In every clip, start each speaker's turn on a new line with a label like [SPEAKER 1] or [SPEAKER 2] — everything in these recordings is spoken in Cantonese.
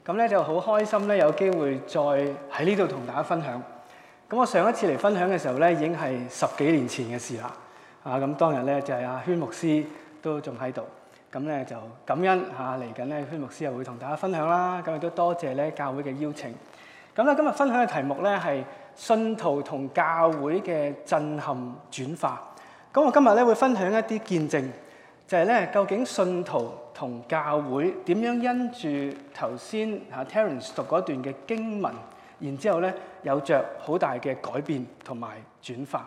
[SPEAKER 1] 咁咧就好開心咧，有機會再喺呢度同大家分享。咁我上一次嚟分享嘅時候咧，已經係10幾年前嘅事啦。咁當日咧就係阿禤牧師都仲喺度。咁咧就感恩嚟緊咧，禤牧師又會同大家分享啦。咁亦都多謝咧教會嘅邀請。咁咧今日分享嘅題目咧係信徒同教會嘅震撼轉化。咁我今日咧會分享一啲見證，就係咧究竟信徒同教會點樣因住頭先Terence 讀嗰段嘅經文，然之後咧有着好大嘅改變同埋轉化。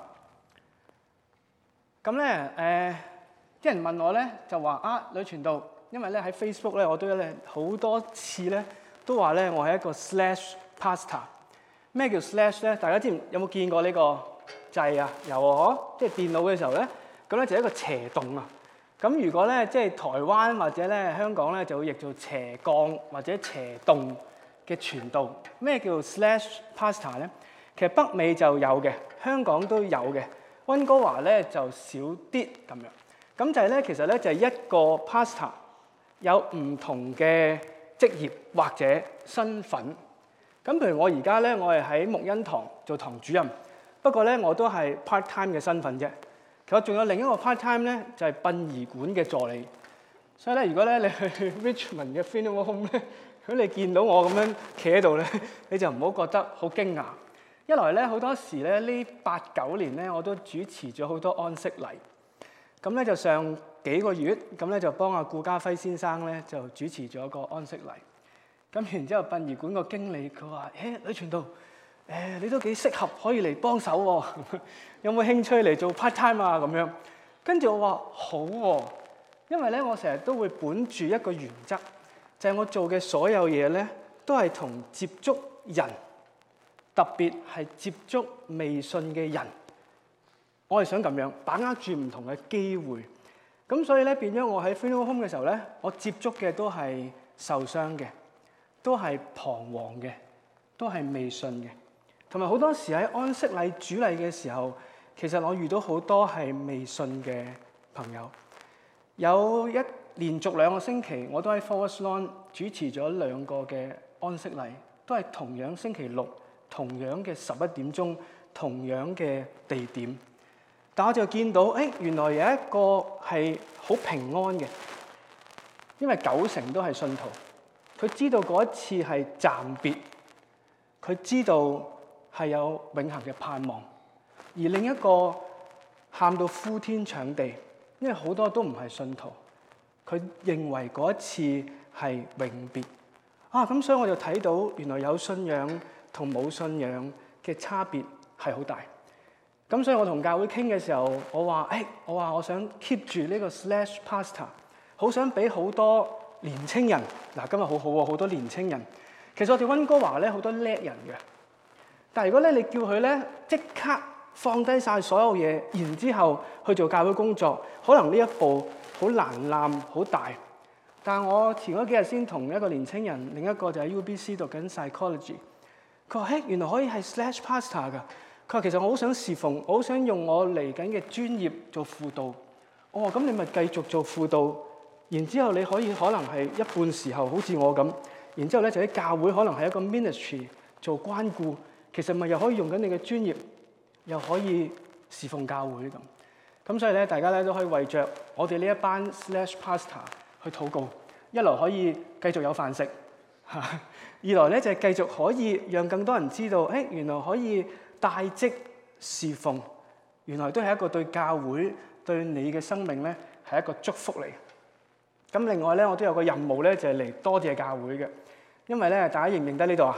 [SPEAKER 1] 咁咧啲人問我咧就話呂傳道，因為咧喺 Facebook 咧我都咧好多次咧都話咧我係一個 slash pastor。咩叫 slash 咧？大家有冇見過呢個掣啊？有啊，即係電腦嘅時候咧，咁咧就係一個斜洞啊。咁如果咧即係台灣或者咧香港咧就會譯做斜槓或者斜洞嘅傳道。咩叫 slash pastor 咧？其實北美就有嘅，香港都有嘅，溫哥華咧就少啲咁樣。咁就係咧，其實咧就係一個 pastor 有唔同嘅職業或者身份。咁譬如我而家咧，我係喺牧恩堂做堂主任，不過咧我都係 part time 嘅身份啫。其實仲有另一個 part time 咧，就係殯儀館嘅助理。所以咧，如果咧你去 Richmond 嘅 funeral home 咧，如果你見到我咁樣企喺度咧，你就唔好覺得好驚訝。一來咧，好多時咧呢8、9年咧，我都主持咗好多安息禮。咁咧就上幾個月，咁咧就幫阿顧家輝先生咧就主持咗個安息禮。咁然之後殯儀館個經理佢話：呂傳道，你都幾適合可以嚟幫手喎，有冇興趣嚟做 part time 啊？咁樣，跟住我話好喎，因為咧我成日都會本住一個原則，就係我做嘅所有嘢咧都係同接觸人，特別係接觸未信嘅人，我係想咁樣把握住唔同嘅機會。咁所以咧變咗我喺 funeral home 嘅時候咧，我接觸嘅都係受傷嘅，都係彷徨嘅，都係未信嘅，同埋好多時喺安息禮主禮嘅時候，其實我遇到好多係未信嘅朋友。有連續2個星期，我都喺 Forest Lawn 主持咗2個嘅安息禮，都係同樣星期六，同樣嘅11點鐘，同樣嘅地點。但我就見到，原來有一個係好平安嘅，因為90%都係信徒。佢知道嗰一次係暫別，佢知道係有永恆嘅盼望。而另一個喊到呼天搶地，因為好多都唔係信徒，佢認為嗰一次係永別。咁所以我就睇到原來有信仰同冇信仰嘅差別係好大。咁所以我同教會傾嘅時候，我話我想 keep 住呢個 slash pastor， 好想俾好多年青人。今日好好喎，好多年青人。其實我哋溫哥華咧好多叻人嘅，但係如果咧你叫佢咧即刻放低晒所有嘢，然之後去做教會工作，可能呢一步好難攬，好大。但係我前嗰幾日先同一個年青人，另一個就喺 UBC 讀緊 psychology， 佢話原來可以係 slash pastor 㗎。佢話其實我好想侍奉，我好想用我嚟緊嘅專業做輔導。我話咁你咪繼續做輔導，然之後你可能係一半時候好似我咁，然之後咧就喺教會可能係一個 ministry 做關顧，其實咪又可以用緊你嘅專業，又可以侍奉教會咁。咁所以咧大家咧都可以為着我哋呢一班 slash pastor 去禱告，一來可以繼續有飯食，二來咧就係繼續可以讓更多人知道，原來可以帶職侍奉，原來都係一個對教會對你嘅生命咧係一個祝福嚟。咁另外咧，我都有個任務咧，就係嚟多謝教會嘅，因為咧大家認唔認得呢度啊？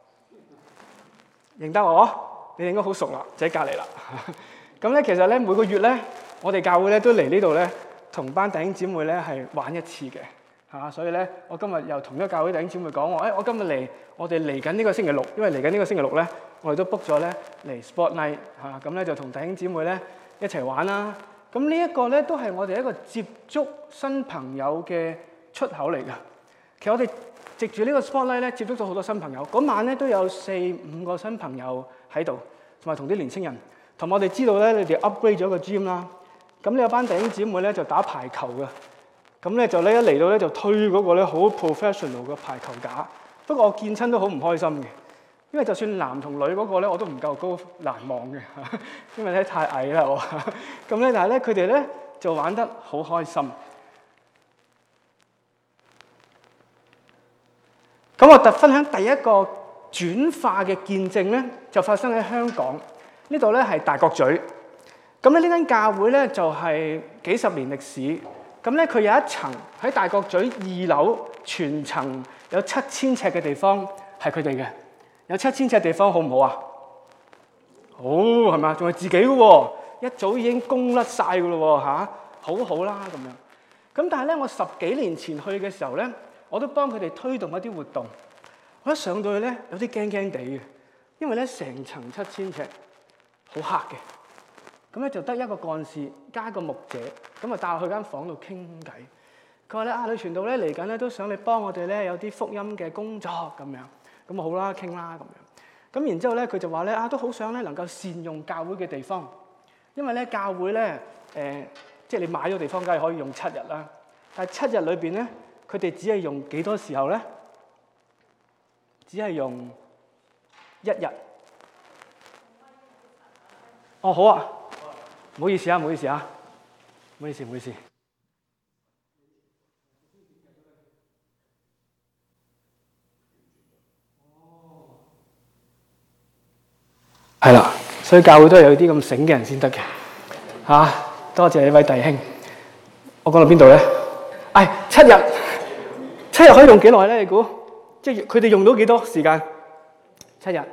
[SPEAKER 1] 認得我？你哋應該好熟啦，就喺隔離啦。咁咧其實咧每個月咧，我哋教會咧都嚟呢度咧，同班弟兄姊妹咧係玩一次嘅。所以咧，我今日又同一個教會弟兄姊妹講我今日嚟，我哋嚟緊呢個星期六，因為嚟緊呢個星期六咧，我哋都 book 咗咧嚟 Sport Night 咁咧就同弟兄姊妹咧一齊玩啦。咁呢一個咧都係我哋一個接觸新朋友嘅出口嚟㗎。其實我哋藉住呢個 Sport Night 咧接觸咗好多新朋友。嗰晚咧都有4、5個新朋友喺度，同埋同啲年青人。同我哋知道咧，你哋 upgrade 咗個 gym 啦。咁呢有班弟兄姊妹咧就打排球㗎。咁咧就咧一嚟到咧就推嗰個咧好 professional 嘅排球架， 不過我見親都好唔開心嘅，因為就算男同女嗰個咧，我都唔夠高難望嘅，因為咧太矮啦我。咁咧，但係咧佢哋咧就玩得好開心。咁我分享第一個轉化嘅見證咧，就發生喺香港。呢度咧係大角咀。咁咧呢間教會咧就係幾十年歷史。咁咧佢有一層喺大角咀2樓，全層有7000尺嘅地方係佢哋嘅。有7000尺地方好唔好啊？好係咪？仲係自己嘅喎，一早已經供甩晒嘅咯喎嚇，好好啦咁樣。咁但係咧，我10幾年前去嘅時候咧，我都幫佢哋推動一啲活動。我一上到去咧，有啲驚驚地嘅，因為咧成層7000尺，好黑嘅。咁咧就得一個幹事加一個牧者，咁啊帶我去間房度傾偈。佢話咧呂傳道咧嚟緊咧都想你幫我哋咧有啲福音嘅工作咁樣。咁啊好啦，傾啦咁樣。咁然之後咧佢就話咧都好想咧能夠善用教會嘅地方，因為咧教會咧即係你買咗地方梗係可以用7日啦，但係7日裏邊咧佢哋只係用幾多時候咧？只係用1日。哦好啊。唔好意思啊，唔好意思。係啦，所以教會都係有啲咁醒嘅人先得嘅。多謝呢位弟兄。我講到邊度咧？7日可以用幾耐咧？你估？即係佢哋用到幾多時間？7日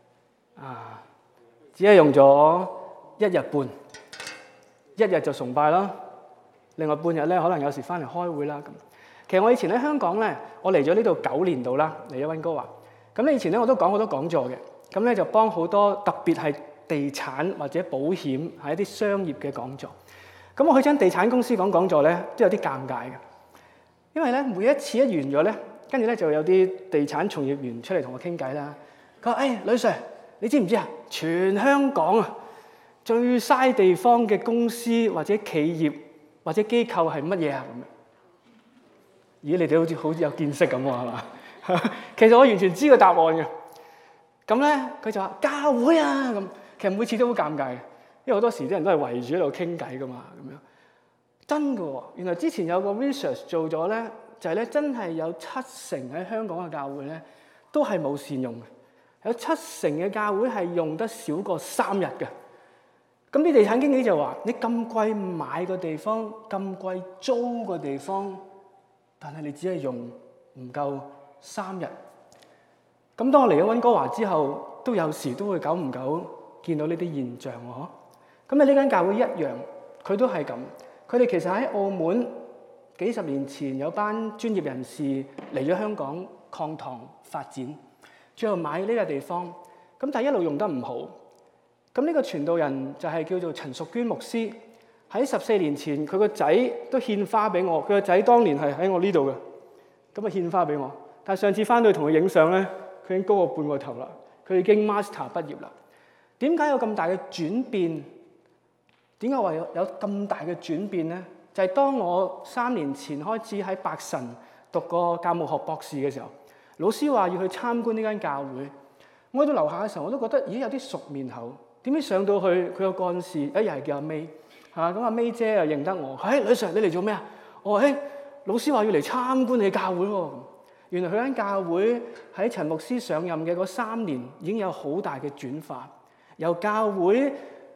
[SPEAKER 1] 只係用咗1日半。1日就崇拜啦，另外半日咧可能有時翻嚟開會啦咁。其實我以前喺香港咧，我嚟咗呢度9年度啦，嚟咗溫哥華。咁咧以前咧我都講好多講座嘅，咁咧就幫好多特別係地產或者保險係一啲商業嘅講座。咁我去親地產公司講座咧，都有啲尷尬嘅，因為咧每一次一完咗咧，跟住咧就有啲地產從業員出嚟同我傾偈啦。佢話：呂 Sir，你知唔知啊？全香港最嘥地方嘅公司或者企業或者機構係乜嘢啊？咁樣，咦？你哋好似有見識咁喎，係嘛？其實我完全知個答案嘅。咁咧，佢就話教會啊咁。其實每次都好尷尬嘅，因為好多時啲人都係圍住喺度傾偈噶嘛，咁樣真嘅喎。原來之前有個 research 做咗咧，就係咧真係有70%喺香港嘅教會咧都係冇善用嘅，有70%嘅教會係用得少過3日嘅。咁啲地產經紀就話：你咁貴買個地方，咁貴租個地方，但係你只係用唔夠3日。咁當我嚟咗溫哥華之後，都有時都會久唔久見到呢啲現象喎。咁啊呢間教會一樣，佢都係咁。佢哋其實喺澳門幾十年前有班專業人士嚟咗香港擴堂發展，最後買呢個地方，咁但係一路用得唔好。咁呢個傳道人就係叫做陳淑娟牧師，喺14年前佢個仔都獻花俾我，佢個仔當年係喺我呢度嘅，咁啊獻花俾我。但係上次翻到去同佢影相咧，佢已經高我半個頭啦，佢已經 master 畢業啦。點解有咁大嘅轉變？點解話有咁大嘅轉變咧？就係當我3年前開始喺白神讀個教務學博士嘅時候，老師話要去參觀呢間教會，我喺度樓下嘅時候我都覺得咦有啲熟面口。點知上到去佢個幹事又係叫阿 May 嚇，咁阿 May 姐又認得我，呂 Sir 你嚟做咩啊？我話老師話要嚟參觀你教會喎。原來佢間教會喺陳牧師上任嘅嗰3年已經有好大嘅轉化，由教會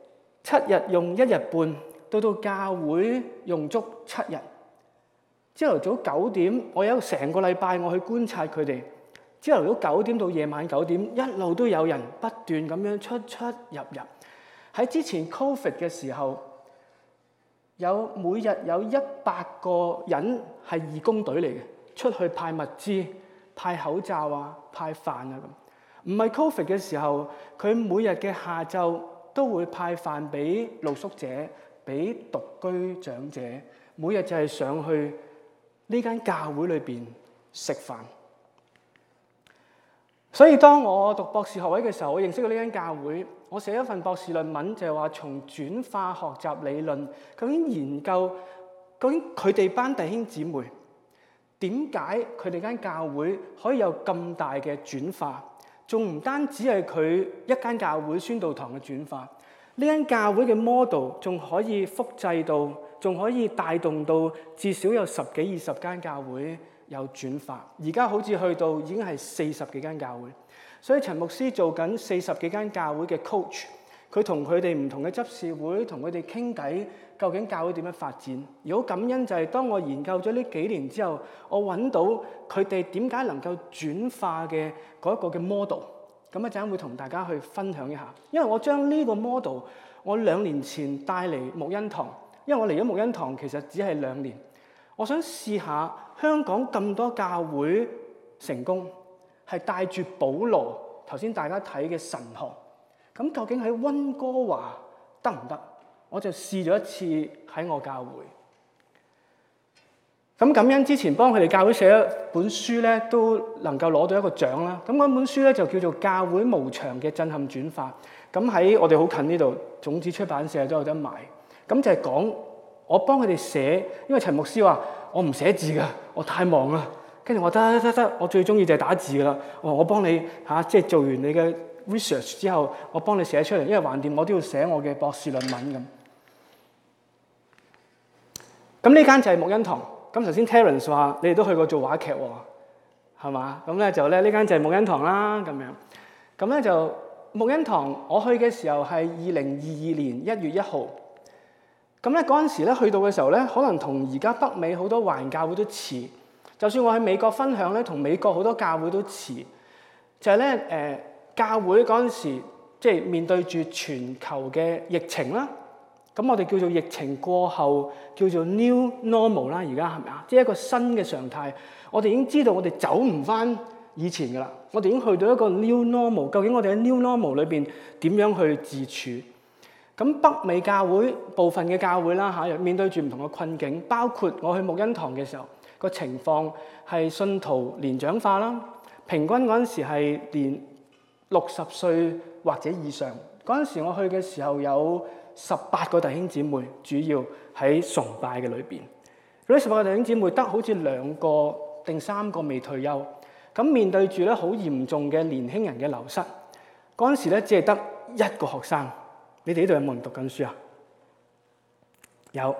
[SPEAKER 1] 7日用1日半，到教會用足7日。朝頭早9點，我有成個禮拜我去觀察佢哋。朝頭早9點到夜晚9點，一路都有人不斷咁樣出入。喺之前 Covid 嘅時候，每日有100個人係義工隊嚟嘅，出去派物資、派口罩啊、派飯啊咁。唔係 Covid 嘅時候，佢每日嘅下晝都會派飯俾露宿者、俾獨居長者，每日就係上去呢間教會裏邊食飯。所以當我讀博士學位嘅時候，我認識到呢間教會，我寫一份博士論文，就係話從轉化學習理論究竟研究究竟佢哋班弟兄姊妹點解佢哋間教會可以有咁大嘅轉化？仲唔單止係佢一間教會宣道堂嘅轉化，呢間教會嘅 model 仲可以複製到，仲可以帶動到至少有10幾20間教會有轉化。而家好似去到已經係40幾間教會，所以陳牧師做緊40幾間教會嘅 coach， 佢同佢哋唔同嘅執事會同佢哋傾偈。究竟教會點樣發展？而好感恩就係當我研究咗呢幾年之後，我揾到佢哋點解能夠轉化嘅嗰一個嘅 model。咁一陣會同大家去分享一下。因為我將呢個 model， 我2年前帶嚟牧恩堂，因為我嚟咗牧恩堂其實只係2年，我想試下香港咁多教會成功，係帶住保羅頭先大家睇嘅神學。咁究竟喺溫哥華得唔得？我就試咗一次喺我教會。咁感恩之前幫佢哋教會寫一本書咧，都能夠攞到一個獎啦。咁嗰本書咧就叫做《教會無牆嘅震撼轉化》。咁喺我哋好近呢度，種子出版社都有得賣。咁就係講我幫佢哋寫，因為陳牧師話我唔寫字㗎，我太忙啦。跟住我得，我最中意就係打字㗎啦。我幫你即係做完你嘅 research 之後，我幫你寫出嚟，因為橫掂我都要寫我嘅博士論文咁。咁呢間就係牧恩堂。咁頭先 Terence 話你哋都去過做話劇喎，係嘛？咁咧就咧呢間就係牧恩堂啦咁樣。咁咧就牧恩堂，我去嘅時候係2022年1月1號。咁咧嗰陣時咧去到嘅時候咧，可能同而家北美好多華人教會都似。就算我喺美國分享咧，同美國好多教會都似。就係咧教會嗰陣時即係面對住全球嘅疫情啦。咁我哋叫做疫情過後，叫做 New Normal 啦，而家係咪啊？即係一個新嘅常態。我哋已經知道我哋走唔翻以前㗎啦。我哋已經去到一個 New Normal。究竟我哋喺 New Normal 裏邊點樣去自處？咁北美教會部分嘅教會啦嚇，面對住唔同嘅困境，包括我去牧恩堂嘅時候，個情況係信徒年長化啦，平均嗰陣時係年60歲或者以上。嗰陣時我去嘅時候有18個弟兄姊妹，主要喺崇拜嘅裏邊。嗰啲18個弟兄姊妹得好似2個定3個未退休。咁面對住咧好嚴重嘅年輕人嘅流失。嗰陣時咧只係得1個學生。你哋呢度有冇人讀緊書啊？有。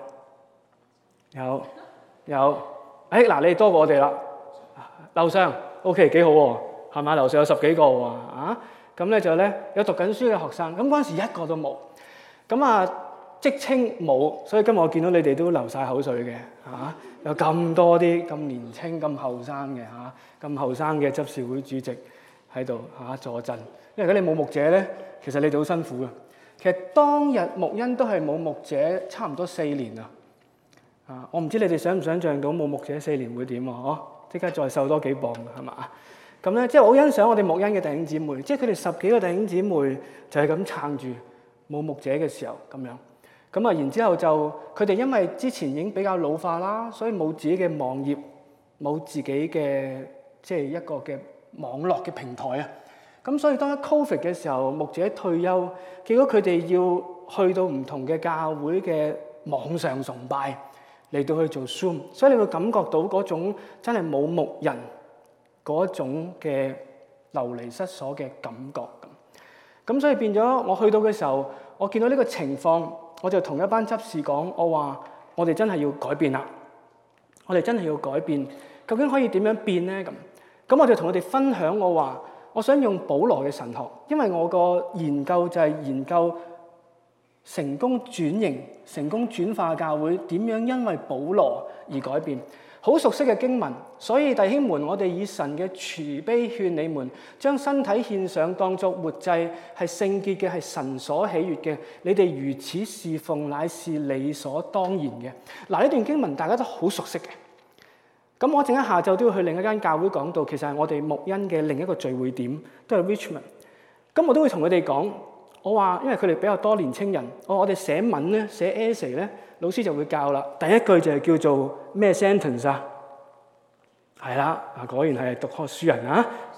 [SPEAKER 1] 嗱，你哋多過我哋啦。樓上 OK 幾好喎，係咪？樓上有10幾個喎啊！咁咧就咧有讀緊書嘅學生。咁嗰陣時1個都冇。咁職稱冇，所以今日我見到你哋都流晒口水嘅嚇，有咁多啲咁年輕、咁後生嘅嚇，咁後生嘅執事會主席喺度坐鎮。因為如果你冇牧者咧，其實你哋好辛苦嘅。其實當日牧恩都係冇牧者差唔多4年啊！我唔知你哋想唔想像到冇牧者4年會點啊？即刻再瘦多幾磅係嘛？咁咧即係我好欣賞我哋牧恩嘅弟兄姊妹，即係佢哋10幾個弟兄姊妹就係咁撐住。冇牧者嘅時候咁樣，咁然之後就佢哋因為之前已經比較老化啦，所以冇自己嘅網頁，冇自己嘅即係一個嘅網絡嘅平台啊。咁所以當一 Covid 嘅時候，牧者退休，結果佢哋要去到唔同嘅教會嘅網上崇拜嚟到去做 Zoom， 所以你會感覺到嗰種真係冇牧人嗰種嘅流離失所嘅感覺。咁所以變咗，我去到嘅時候，我見到呢個情況，我就同一班執事講，我話我哋真係要改變啦，我哋真係要改變，究竟可以點樣變呢？咁我就同佢哋分享，我話我想用保羅嘅神學，因為我個研究就係研究成功轉型、成功轉化教會點樣因為保羅而改變。好熟悉嘅經文，所以弟兄們，我哋以神嘅慈悲勸你們，將身體獻上，當作活祭，係聖潔嘅，係神所喜悅嘅。你哋如此侍奉，乃是理所當然嘅。嗱，呢段經文大家都好熟悉嘅。咁我陣間下晝都要去另一間教會講道，其實係我哋牧恩嘅另一個聚會點，都係 Richmond。咁我都會同佢哋講，我話因為佢哋比較多年青人，我哋寫文咧，寫 essay 咧。老師就會教啦，第一句就係叫做咩 sentence 啊？係啦，果然係讀學書人啊！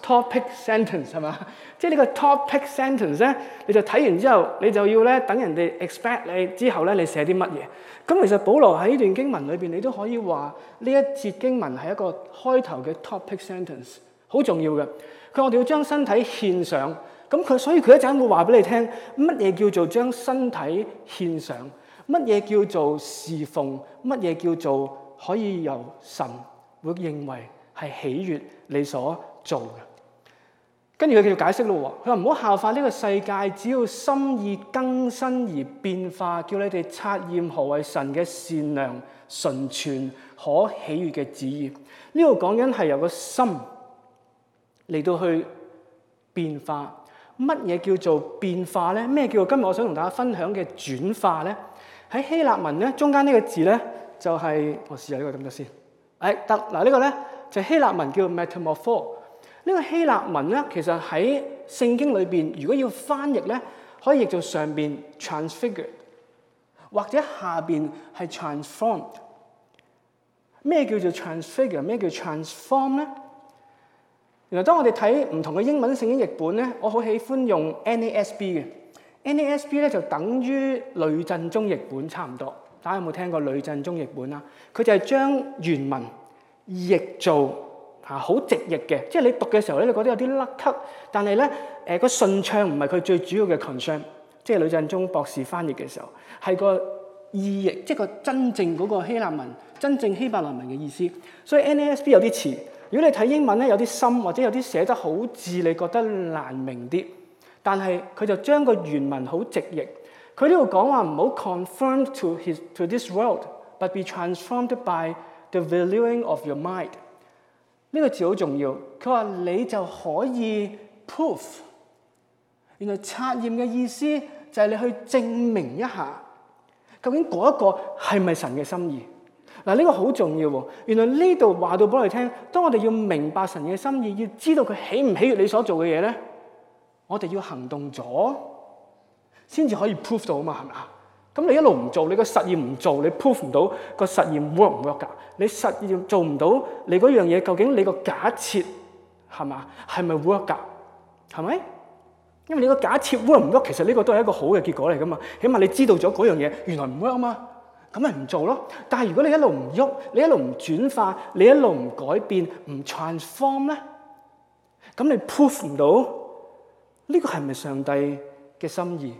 [SPEAKER 1] topic sentence 係嘛？即係呢個 topic sentence 咧，你就睇完之後，你就要咧等人哋 expect 你之後咧，你寫啲乜嘢？咁其實保羅喺呢段經文裏邊，你都可以話呢一節經文係一個開頭嘅 topic sentence， 好重要嘅。佢話我哋要將身體獻上，所以佢一陣會話俾你聽乜嘢叫做將身體獻上，乜嘢叫做侍奉，乜嘢叫做可以由神會認為係喜悅你所做嘅。跟住佢繼續解釋咯，佢話唔好效法呢個世界，只要心意更新而變化，叫你哋察驗何為神嘅善良、純全、可喜悅嘅旨意。呢度講緊係由個心嚟到去變化。乜嘢叫做變化咧？咩叫做今日我想同大家分享嘅轉化咧？喺希臘文咧，中間呢個字咧就係我試下呢個得唔得先？得嗱，呢個咧就係希臘文叫 metamorpho。呢個希臘文咧，其實喺聖經裏邊，如果要翻譯咧，可以譯做上邊 transfigured， 或者下邊係 transformed。咩叫做 transfigure？ 咩叫 transform 咧？原來當我哋睇唔同嘅英文聖經譯本咧，我好喜歡用 NASB 嘅。NASB 咧就等於呂振中譯本差唔多。大家有冇聽過呂振中譯本啊？佢就係將原文譯做好直譯嘅，即係你讀嘅時候咧，你覺得有啲甩咳，但係咧個順暢唔係佢最主要嘅 concern。即係呂振中博士翻譯嘅時候，係個意譯，即係個真正嗰個希臘文、真正希伯來文嘅意思。所以 NASB 有啲詞，如果你睇英文咧有啲深，或者有啲寫得好字，你覺得難明啲，但係佢就將個原文好直譯。佢呢度講話唔好 conform to this world，but be transformed by the renewing of your mind。呢個字好重要。佢話你就可以 proof。原來測驗嘅意思就係你去證明一下，究竟嗰一個係咪神嘅心意？嗱，呢個好重要喎。原來呢度話到俾我哋聽，當我哋要明白神嘅心意，要知道佢喜唔喜悅你所做嘅嘢咧，我哋要行動咗，先至可以 proof 到啊嘛，係咪啊？咁你一路唔做，你個實驗唔做，你 proof 唔到個實驗 work 唔 work 㗎？你實驗做唔到，你嗰樣嘢究竟你個假設係嘛？係咪 work 㗎？係咪？因為你個假設 work 唔 work，其實呢個都係一個好嘅結果嚟㗎嘛。起碼你知道咗嗰樣嘢原來唔 work 啊嘛，咁咪唔做咯。但係如果你一路唔喐，你一路唔轉化，你一路唔改變，唔 transform 咧，咁你 proof 唔到呢個係咪上帝嘅心意？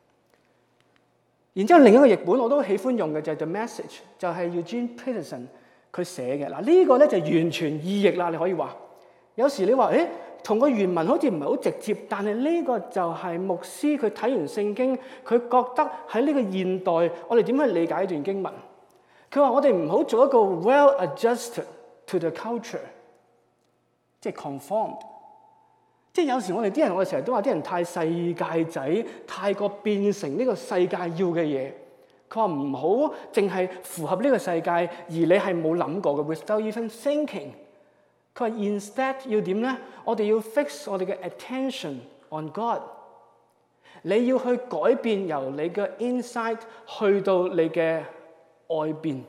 [SPEAKER 1] 然之後另一個譯本我都喜歡用嘅就係 The Message， 就係 Eugene Peterson 佢寫嘅。嗱，呢個咧就完全意譯啦，你可以話。有時你話同個原文好似唔係好直接，但係呢個就係牧師佢睇完聖經，佢覺得喺呢個現代我哋點去理解一段經文？佢話我哋唔好做一個 well adjusted to the culture， 即係 conformed。即係有時我哋成日都話啲人太世界仔，太過變成呢個世界要嘅嘢。佢話唔好淨係符合呢個世界，而你係冇諗過嘅 without even thinking。佢話 instead 要點咧？我哋要 fix 我哋嘅 attention on God。你要去改變由你嘅 inside 去到你嘅外邊。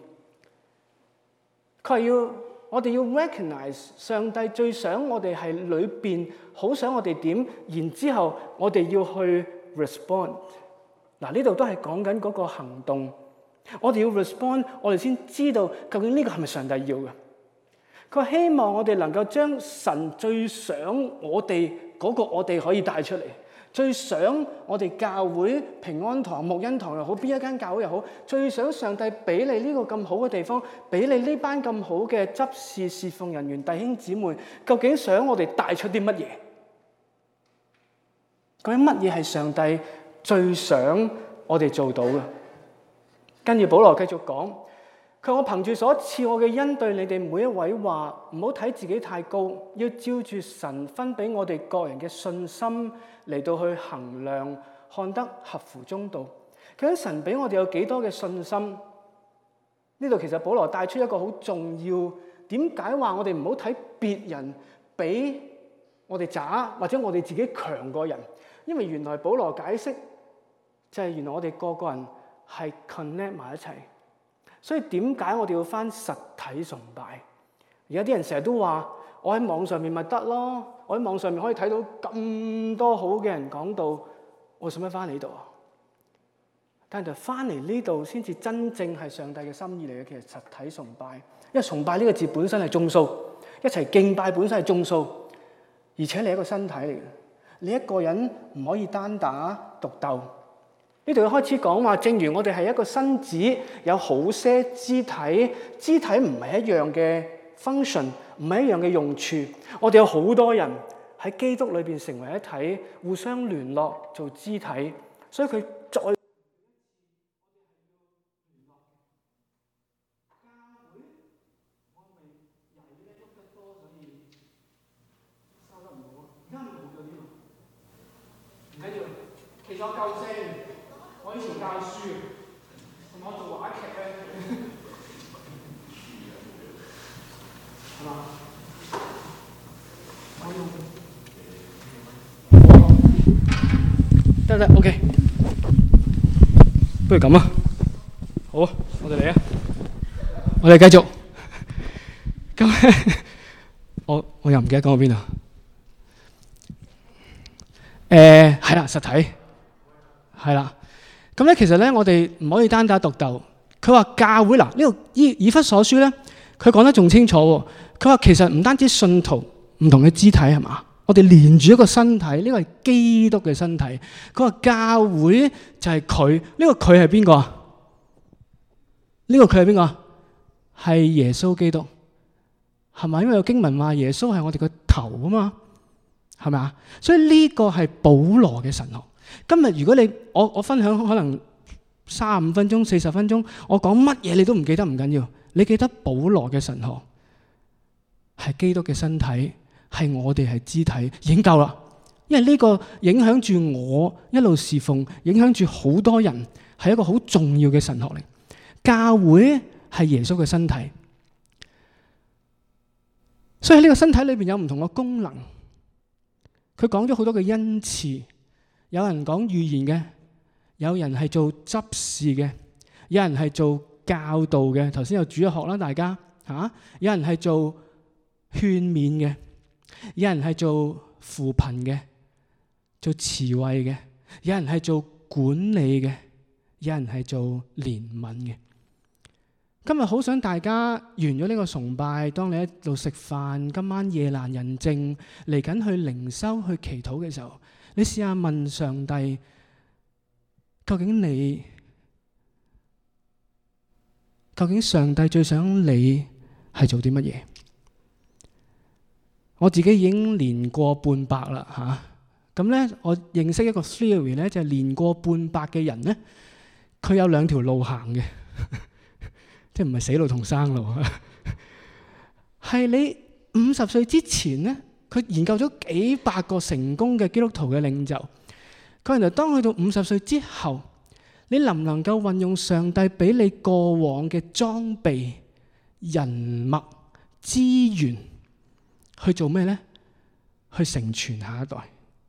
[SPEAKER 1] 佢話我哋要 recognize 上帝最想我哋係裏邊，好想我哋點，然之後我哋要去 respond。嗱，呢度都係講緊嗰個行動。我哋要 respond， 我哋先知道究竟呢個係咪上帝要嘅。佢希望我哋能夠將神最想我哋嗰個我哋可以帶出嚟，最想我哋教會平安堂、牧恩堂又好，邊一間教會又好，最想上帝俾你呢個咁好嘅地方，俾你呢班咁好嘅執事侍奉人員弟兄姊妹，究竟想我哋帶出啲乜嘢？究竟乜嘢係上帝最想我哋做到嘅？跟住保羅繼續講。佢話我憑住所賜我嘅恩對你哋每一位話，唔好睇自己太高，要照住神分俾我哋各人嘅信心嚟到去衡量，看得合乎中道。究竟神俾我哋有幾多嘅信心？呢度其實保羅帶出一個好重要，點解話我哋唔好睇別人比我哋渣，或者我哋自己強過人？因為原來保羅解釋就係原來我哋個個人係 connect 埋一齊。所以點解我哋要返實體崇拜？而家啲人成日都話： 我喺網上面咪得咯，我喺網上面可以睇到咁多好嘅人講道，我使乜翻嚟呢度啊？但係翻嚟呢度先至真正係上帝嘅心意嚟嘅。其實實體崇拜，因為崇拜呢個字本身係眾數，一齊敬拜本身係眾數，而且你係一個身體嚟嘅，你一個人唔可以單打獨鬥。呢度開始講話，正如我哋係一個身子，有好些肢體，肢體唔係一樣嘅 function， 唔係一樣嘅用處。我哋有好多人喺基督裏邊成為一體，互相聯絡做肢體，所以佢再唔緊要，其實我夠聲，我以前教書，同我做話劇咧，係嘛？得 OK， 不如咁啊，好啊，我哋嚟啊，我哋繼續。咁咧，我又唔記得講到邊啊？係啦，實體係啦。咁咧，其實咧，我哋唔可以單打獨鬥。佢話教會嗱，呢個以弗所書咧，佢講得仲清楚喎。佢話其實唔單止信徒唔同嘅肢體係嘛，我哋連住一個身體，呢個係基督嘅身體。佢話教會就係佢，呢個佢係邊個啊？呢個佢係邊個啊？係耶穌基督，係咪？因為有經文話耶穌係我哋個頭啊嘛。係咪啊？所以呢個係保羅嘅神學。今日如果你我分享可能35分鐘、40分鐘，我講乜嘢你都唔記得唔緊要，你記得保羅嘅神學係基督嘅身體，係我哋係肢體，已經夠啦。因為呢個影響住我一路侍奉，影響住好多人，係一個好重要嘅神學嚟。教會係耶穌嘅身體，所以喺呢個身體裏邊有唔同嘅功能。佢講咗好多嘅恩賜，有人講預言嘅，有人係做執事嘅，有人係做教導嘅。頭先有主日學啦，大家嚇，有人係做勸勉嘅，有人係做扶貧嘅，做慈惠嘅，有人係做管理嘅，有人係做憐憫嘅。今日好想大家完咗呢個崇拜，當你喺度食飯，今晚夜闌人靜，嚟緊去靈修去祈禱嘅時候，你試下問上帝，究竟上帝最想你係做啲乜嘢？我自己已經年過半百啦嚇，咁咧我認識一個 theory 咧，就係年過半百嘅人咧，佢有兩條路行嘅。即係唔係死路同生路啊？係你50歲之前咧，佢研究咗幾百個成功嘅基督徒嘅領袖。佢原來當去到50歲之後，你能唔能夠運用上帝俾你過往嘅裝備、人脈、資源去做咩咧？去成全下一代。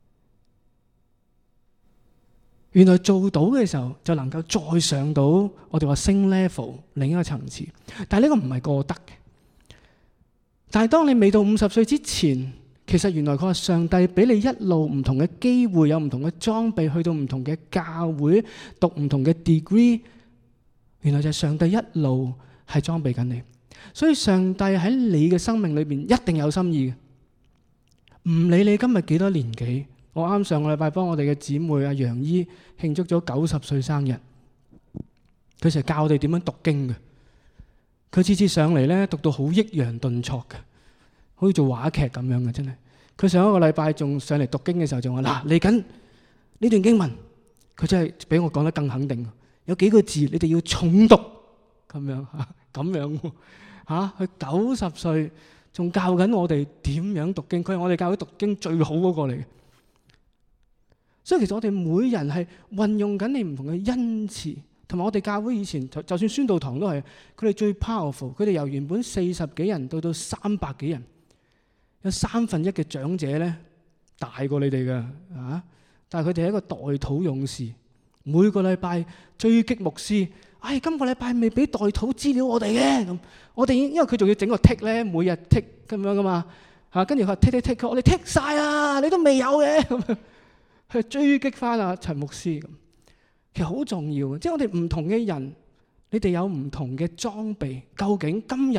[SPEAKER 1] 原來做到嘅時候，就能夠再上到我哋話升 level 另一個層次。但係呢個唔係個個得嘅。但係當你未到50歲之前，其實原來佢話上帝俾你一路唔同嘅機會，有唔同嘅裝備，去到唔同嘅教會讀唔同嘅 degree。原來就係上帝一路係裝備緊你。所以上帝喺你嘅生命裏邊一定有心意嘅。唔理你今日幾多年紀。我啱上個禮拜幫我哋嘅姊妹阿楊姨慶祝咗90歲生日，佢成日教我哋點樣讀經嘅。佢次次上嚟咧，讀到好抑揚頓挫嘅，好似做話劇咁樣嘅，真係。佢上一個禮拜仲上嚟讀經嘅時候就話：嗱，嚟緊呢段經文，佢真係比我講得更肯定。有幾個字你哋要重讀咁樣嚇，咁樣嚇。佢90歲仲教緊我哋點樣讀經，佢係我哋教會讀經最好嗰個嚟嘅。所以其實我哋每人係運用緊你唔同嘅恩賜，同埋我哋教會以前就算宣道堂都係，佢哋最 powerful， 佢哋由原本40幾人到300幾人，有1/3嘅長者咧大過你哋嘅嚇，但係佢哋係一個代禱勇士，每個禮拜追擊牧師，今個禮拜未俾代禱資料我哋嘅咁，我哋因為佢仲要整個剔咧，每日剔咁樣噶嘛， 跟住佢話剔，我哋剔晒啊，你都未有嘅咁樣，去追擊翻阿陳牧師咁。其實好重要嘅，即係我哋唔同嘅人，你哋有唔同嘅裝備。究竟今日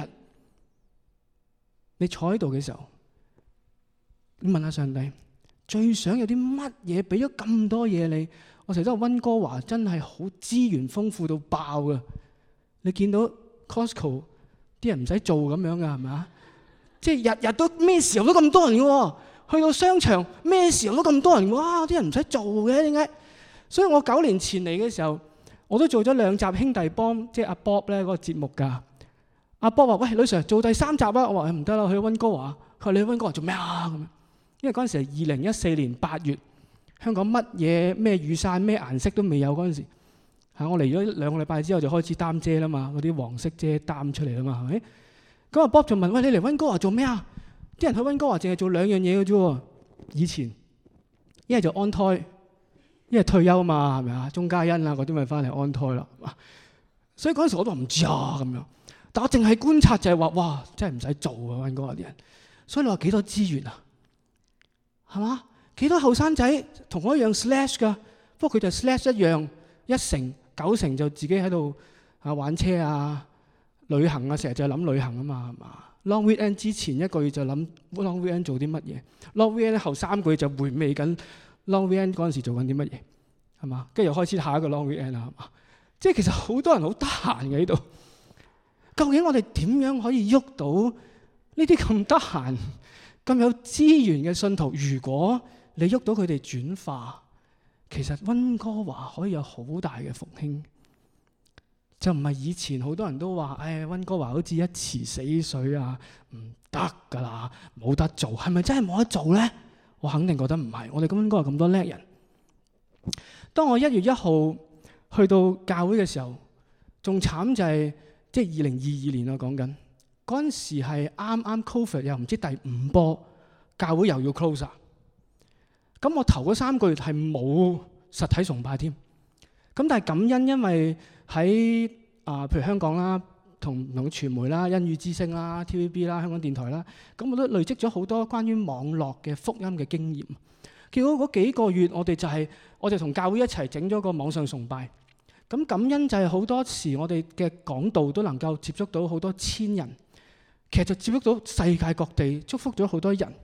[SPEAKER 1] 你坐喺度嘅時候，你問下上帝，最想有啲乜嘢俾咗咁多嘢你？我成日都話溫哥華真係好資源豐富到爆㗎。你見到 Costco 啲人唔使做咁樣㗎，係咪啊？即係日日都咩時候都咁多人嘅喎，去到商場咩時候都咁多人，哇！啲人唔使做嘅點解？所以我9年前嚟嘅時候，我都做咗2集兄弟幫，即係阿 Bob 咧嗰個節目㗎。阿 Bob 話：喂，呂 Sir 做第3集啊！我話：唔得啦，去溫哥華。佢話：你去溫哥華做咩啊？咁樣，因為嗰陣時係2014年8月，香港乜嘢咩雨傘咩顏色都未有嗰陣時。我嚟咗2個禮拜之後就開始擔遮啦嘛，嗰啲黃色遮擔出嚟啦嘛，係咪？咁阿 Bob 就問：喂，你嚟溫哥華做咩啊？啲人去溫哥華淨係做2樣嘢嘅啫喎。以前一係就安胎，一係退休啊嘛，係咪啊？鐘嘉欣啊嗰啲咪翻嚟安胎啦。所以嗰陣時我都唔知啊咁樣，但我淨係觀察就係話：哇，真係唔使做啊溫哥華啲人。所以你話幾多資源啊？係嘛？幾多後生仔同我一樣 slash 㗎？不過佢就 slash 一樣1成9成就自己喺度玩車啊、旅行啊，成日就諗旅行啊嘛，係嘛 ？Long weekend 之前1個月就諗 long weekend 做啲乜嘢 ，long weekend 後3個月就回味緊 long weekend 嗰陣時做緊啲乜嘢，係嘛？跟住又開始下一個 long weekend 啦，係嘛？即係其實好多人好得閒嘅喺度。究竟我哋點樣可以喐到呢啲咁得閒、咁有資源嘅信徒？如果你喐到佢哋轉化，其實溫哥華可以有好大嘅復興。就唔係以前好多人都話：溫哥華好似一池死水啊，唔得㗎啦，冇得做。係咪真係冇得做咧？我肯定覺得唔係。我哋溫哥華咁多叻人。當我1月1號去到教會嘅時候，仲慘就係即係2022年我講緊嗰陣時係啱 Covid 又唔知第5波，教會又要 close 啊。咁我頭嗰3個月係冇實體崇拜添。咁但係感恩，因為喺譬如香港啦，同唔同傳媒啦、恩語之聲啦、TVB 啦、香港電台啦，咁我都累積咗好多關於網絡嘅福音嘅經驗。結果嗰幾個月，我就同教會一齊整咗個網上崇拜。咁感恩就係好多時我哋嘅講道都能夠接觸到好多千人，其實就接觸到世界各地，祝福咗好多人。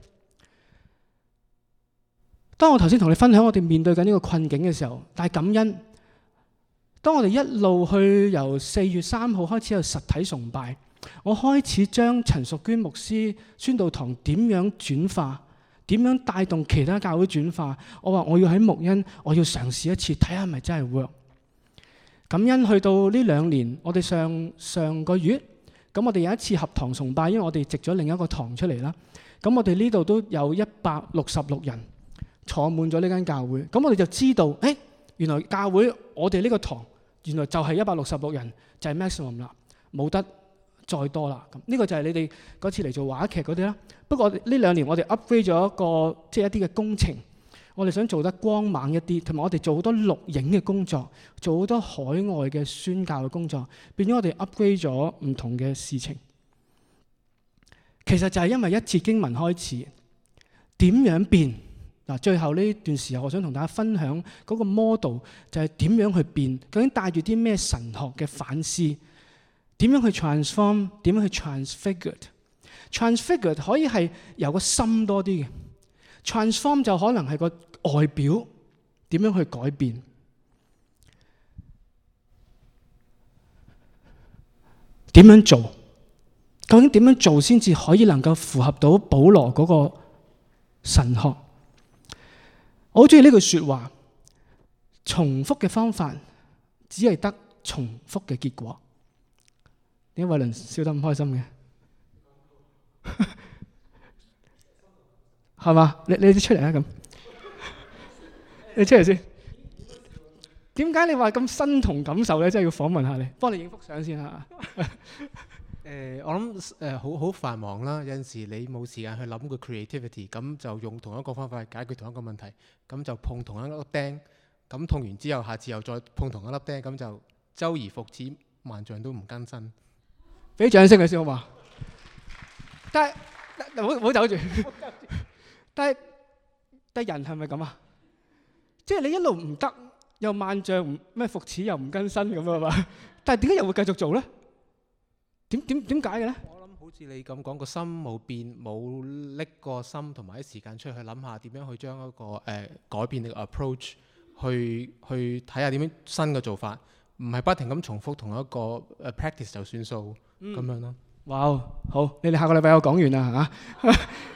[SPEAKER 1] 當我頭先同你分享我哋面對緊呢個困境嘅時候，但係感恩，當我哋一路去由4月3號開始有實體崇拜，我開始將陳淑娟牧師宣道堂點樣轉化，點樣帶動其他教會轉化。我話我要喺牧恩，我要嘗試一次，睇下係咪真係 work。感恩去到呢2年，我哋上個月，咁我哋有一次合堂崇拜，因為我哋植咗另一個堂出嚟啦。咁我哋呢度都有166人坐滿咗呢間教會。咁我哋就知道，原來教會我哋呢個堂原來就係166人，就係 maximum 啦，冇得再多啦。咁呢個就係你哋嗰次嚟做話劇嗰啲啦。不過呢2年我哋 upgrade 咗一個即係一啲嘅工程，我哋想做得光猛一啲，同埋我哋做好多錄影嘅工作，做好多海外嘅宣教嘅工作，變咗我哋 upgrade 咗唔同嘅事情。其實就係因為一節經文開始，點樣變？嗱，最後呢段時候，我想同大家分享嗰個 model 就係點樣去變，究竟帶住啲咩神學嘅反思，點樣去 transform， 點樣去 transfigured。transfigured 可以係由個心多啲嘅 ，transform 就可能係個外表點樣去改變。點樣做？究竟點樣做先至可以能夠符合到保羅嗰個神學？我好中意呢句說話，重複嘅方法只係得重複嘅結果。點解偉倫笑得咁開心嘅？係嘛？你出嚟啊咁，你出嚟先。點解你話咁身同感受咧？真係要訪問下你，幫你影幅相先嚇。
[SPEAKER 2] 我諗好繁忙啦，有陣時你冇時間去諗個 creativity， 咁就用同一個方法去解決同一個問題，咁就碰同一粒釘，咁碰完之後，下次又再碰同一粒釘，咁就周而復始，萬象都唔更新。
[SPEAKER 1] 俾掌聲佢先好嘛？但係唔好走住。但係人係咪咁啊？即係你一路唔得，又萬象咩復始又唔更新咁啊嘛？但係點解又會繼續做咧？點解嘅咧？
[SPEAKER 2] 我諗好似你咁講，個心冇變，冇拎個心同埋啲時間出去諗下點樣去將一個改變你個 approach，去睇下點樣新嘅做法，唔係不停咁重複同一個practice 就算數咁樣咯。
[SPEAKER 1] 哇！好，你哋下個禮拜我講完啦嚇。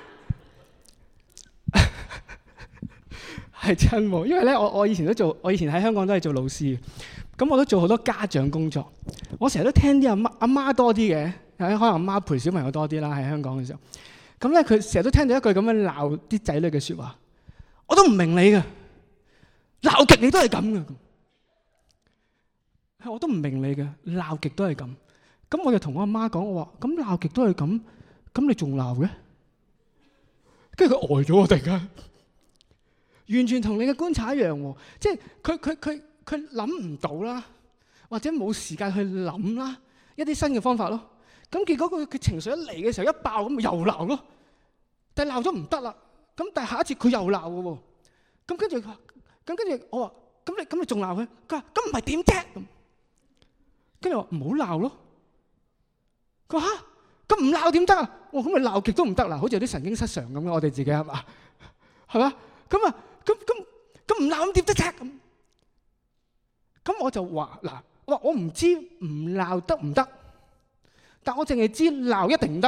[SPEAKER 1] 係真喎，因為咧我以前喺香港都係做老師，咁我都做好多家長工作。我成日都聽啲阿媽多啲嘅，可能阿媽陪小朋友多啲啦。喺香港嘅時候，咁咧佢成日都聽到一句咁樣鬧啲仔女嘅説話，我都唔明你嘅，鬧極你都係咁嘅。我都唔明你嘅，鬧極都係咁。咁我就同我阿媽講，我話咁鬧極都係咁，咁你仲鬧嘅？跟住佢呆咗，我突然間。完全同你嘅觀察一樣喎，即係佢諗唔到啦，或者冇時間去諗啦，一啲新嘅方法咯。咁結果佢情緒一嚟嘅時候一爆咁，咪又鬧咯。但係鬧咗唔得啦，咁但係下一次佢又鬧嘅喎。咁跟住我話：咁你仲鬧佢？佢話：咁唔係點啫？跟住我話唔好鬧咯。佢話嚇，咁唔鬧點得啊？我咁咪鬧極都唔得啦，好似有啲神經失常咁嘅，我哋自己係嘛？係嘛？咁唔鬧咁點得啫？咁我就話嗱，我唔知唔鬧得唔得，但我淨係知鬧一定唔得，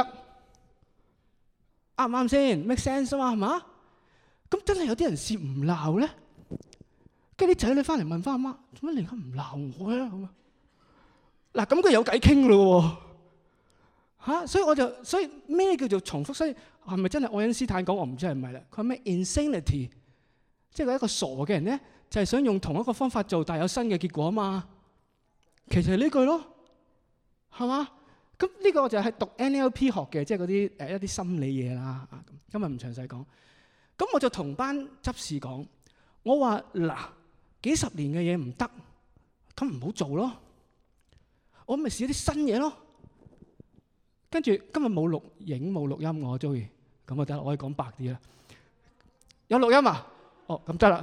[SPEAKER 1] 啱唔啱先 ？make sense 啊嘛，係嘛？咁真係有啲人試唔鬧咧，跟住啲仔女翻嚟問翻阿媽：做乜你而家唔鬧我啊？咁啊，嗱咁佢有偈傾咯喎，所以咩叫做重複？所以係咪真係愛因斯坦講？我唔知係咪啦。佢話咩 insanity？即係一個傻嘅人咧，就係想用同一個方法做，但係有新嘅結果啊嘛。其實係呢句咯，係嘛？咁呢個就係讀 NLP 學嘅，即係嗰啲一啲心理嘢啦。今日唔詳細講。咁我就同班執事講，我話嗱，幾十年嘅嘢唔得，咁唔好做咯。我咪試一啲新嘢咯。跟住今日冇錄影冇錄音，我中意咁啊得啦，我可以講白啲啦。有錄音啊？哦，咁得啦。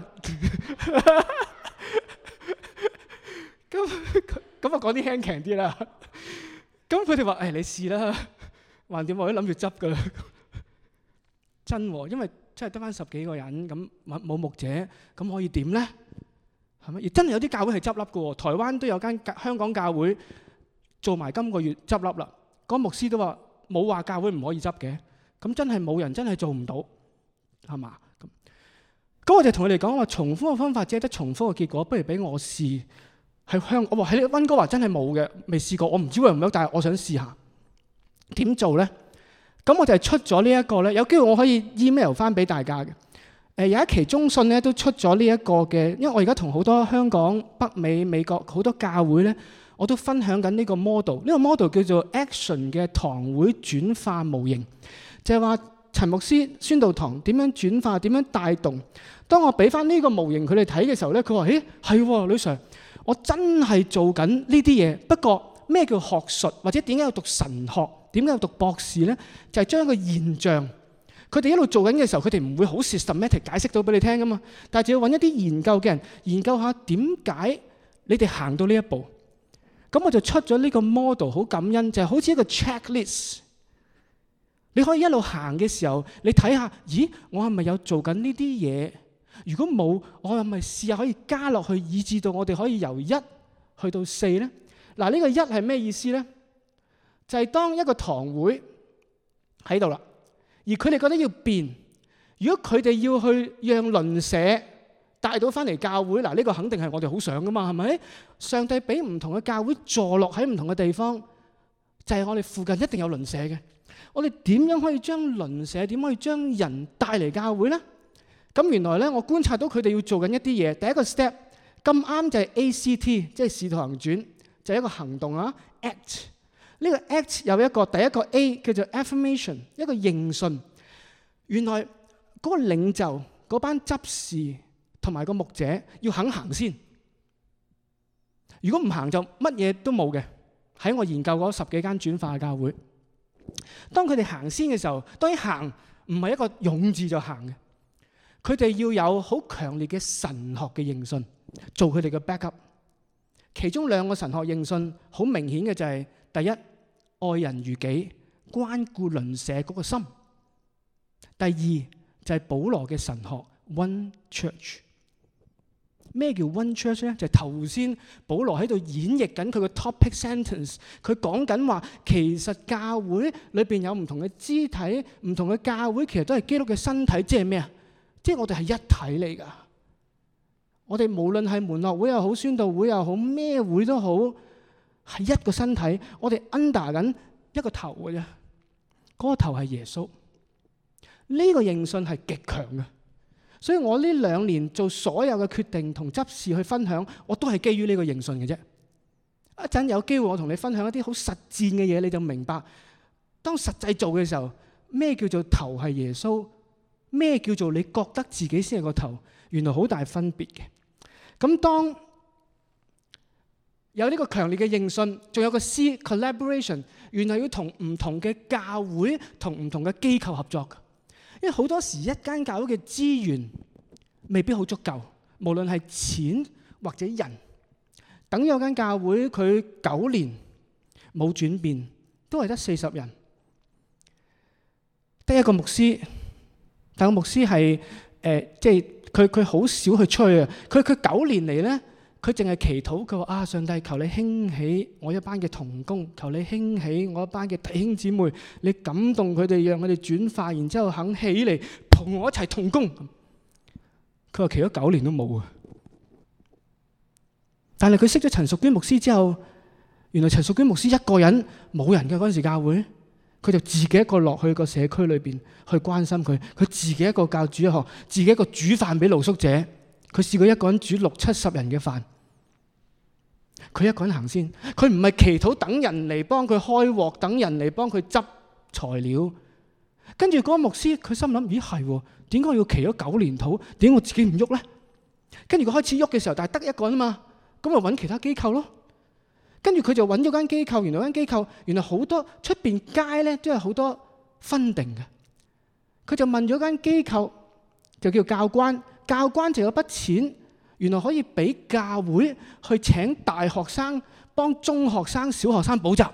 [SPEAKER 1] 咁我講啲輕強啲啦。咁佢哋話：你試啦，橫掂我都諗住執噶啦。真喎，因為真係得翻10幾個人，咁冇牧者，咁可以點咧？係咪？而真係有啲教會係執笠嘅喎。台灣都有間香港教會做埋今個月執笠啦。嗰牧師都話冇話教會唔可以執嘅。咁真係冇人真係做唔到，係嘛？咁我就同佢哋講話，重複嘅方法只係得重複嘅結果，不如俾我試。我話喺溫哥華真係冇嘅，未試過，我唔知會唔會，但係我想試下點做咧。咁我就係出咗呢一個咧，有機會我可以 email 翻俾大家嘅。有一期中信咧都出咗呢一個嘅，因為我而家同好多香港、北美、美國好多教會咧，我都分享緊呢個 model。呢個 model 叫做 Action 嘅堂會轉化模型，就係話陳牧師宣道堂點樣轉化、點樣帶動。當我俾翻呢個模型佢哋睇嘅時候咧，佢話：係喎，呂 Sir，我真係做緊呢啲嘢。不過咩叫學術，或者點解要讀神學，點解要讀博士咧？就係將一個現象，佢哋一路做緊嘅時候，佢哋唔會好 systematic 解釋到俾你聽噶嘛。但係就要揾一啲研究嘅人研究下點解你哋行到呢一步。咁我就出咗呢個 model， 好感恩，就係好似一個 checklist。你可以一路行嘅時候，你睇下，咦，我係咪有做緊呢啲嘢？如果冇，我係咪試下可以加落去，以至到我哋可以由1去到4咧？嗱，呢個1係咩意思咧？就係當一個堂會喺度啦，而佢哋覺得要變，如果佢哋要去讓鄰舍帶到翻嚟教會，嗱，呢個肯定係我哋好想噶嘛，係咪？上帝俾唔同嘅教會坐落喺唔同嘅地方，就係我哋附近一定有鄰舍嘅。我哋點樣可以將鄰舍，點可以將人帶嚟教會咧？咁原來咧，我觀察到佢哋要做緊一啲嘢。第一個 step 咁啱就係 ACT，即係使徒行傳，就係一個行動啊 ，act。呢個 act 有一個第一個 A 叫做 affirmation， 一個認信。原來嗰個領袖、嗰班執事同埋個牧者要肯行先。如果唔行就乜嘢都冇嘅。喺我研究嗰10幾間轉化嘅教會， 當佢哋行先嘅時候，當然行唔係一個勇字就行嘅，佢哋要有好強烈嘅神學嘅認信，做佢哋嘅 backup。其中兩個神學認信好明顯嘅就係第一，愛人如己，關顧鄰舍嗰個心；第二就係保羅嘅神學 One Church。咩叫 One Church 咧？就係頭先保羅喺度演繹緊佢個 topic sentence， 佢講緊話其實教會裏邊有唔同嘅肢體，唔同嘅教會其實都係基督嘅身體，即係咩啊？即係我哋係一體嚟㗎。我哋無論係門諾會又好，宣道會又好，咩會都好，係一個身體。我哋 under 緊一個頭嘅啫，嗰個頭係耶穌。呢個認信係極強嘅。所以我呢2年做所有嘅決定同執事去分享，我都係基於呢個認信嘅啫。一陣有機會我同你分享一啲好實戰嘅嘢，你就明白當實際做嘅時候，咩叫做頭係耶穌，咩叫做你覺得自己先係個頭，原來好大分別嘅。咁當有呢個強烈嘅認信，仲有個 C collaboration， 原來要同唔同嘅教會同唔同嘅機構合作。因為好多時一間教會嘅資源未必好足夠，無論係錢或者人。等有間教會佢9年冇轉變，都係得40人，得一個牧師。但個牧師係即係佢好少去吹啊。佢9年嚟咧，佢淨係祈禱，佢話上帝，求你興起我一班嘅同工，求你興起我一班嘅弟兄姊妹，你感動佢哋，讓佢哋轉化，然之後肯起嚟同我一齊同工。佢話祈咗9年都冇啊。但係佢識咗陳淑娟牧師之後，原來陳淑娟牧師一個人冇人嘅嗰陣時教會，佢就自己一個落去個社區裏邊去關心佢，佢自己一個教主日學，自己一個煮飯俾露宿者。佢試過一個人煮60-70人嘅飯。佢一個人行先，佢唔係祈禱等人嚟幫佢開鑊，等人嚟幫佢執材料。跟住嗰個牧師，佢心諗：咦係喎，點解我要祈咗9年禱？點解我自己唔喐咧？跟住佢開始喐嘅時候，但係得一個人啊嘛，咁咪揾其他機構咯。跟住佢就揾咗間機構，原來間機構原來好多出邊街咧都有好多分定嘅。佢就問咗間機構，就叫教關，教關就有筆錢。原來可以俾教會去請大學生幫中學生、小學生補習。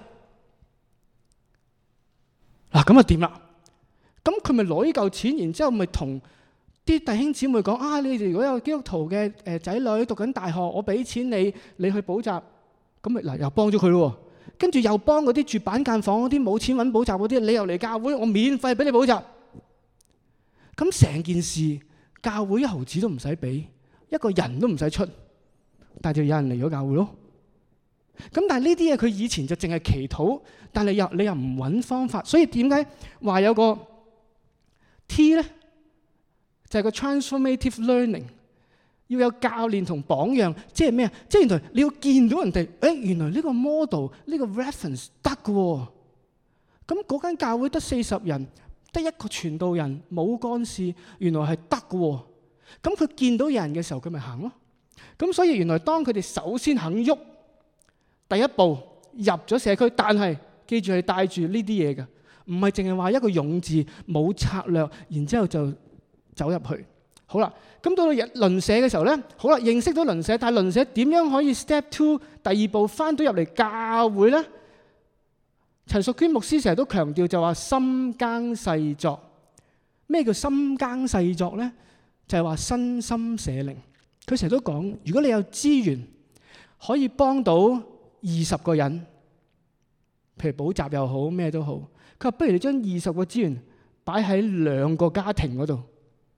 [SPEAKER 1] 嗱咁啊掂啦，咁佢咪攞呢嚿錢，然之後咪同啲弟兄姊妹講：你哋如果有基督徒嘅仔女讀緊大學，我俾錢你去補習，咁咪嗱又幫咗佢咯。跟住又幫嗰啲住板間房嗰啲冇錢揾補習嗰啲，你又嚟教會，我免費俾你補習。咁成件事教會1毫子都唔使俾。一個人都唔使出，但係就有人嚟咗教會咯。咁但係呢啲嘢佢以前就淨係祈禱，但係你又唔揾方法，所以點解話有個 T 咧？就係個 transformative learning， 要有教練同榜樣，即係咩啊？即係原來你要見到人哋，原來呢個 model 呢個 reference 得嘅喎。咁嗰間教會得40人，得一個傳道人冇幹事，原來係得嘅喎。咁佢見到有人嘅時候，佢咪行咯。咁所以原來當佢哋首先肯喐，第一步入咗社區，但係記住係帶住呢啲嘢嘅，唔係淨係話一個勇字冇策略，然之後就走入去。好啦，咁到鄰舍嘅時候咧，好啦，認識到鄰舍，但係鄰舍點樣可以 step 2第2步翻到入嚟教會咧？陳淑娟牧師成日都強調就話深耕細作。咩叫深耕細作咧？就係話身心社靈，佢成日都講，如果你有資源可以幫到20個人，譬如補習又好，咩都好，佢話不如你將20個資源擺喺2個家庭嗰度。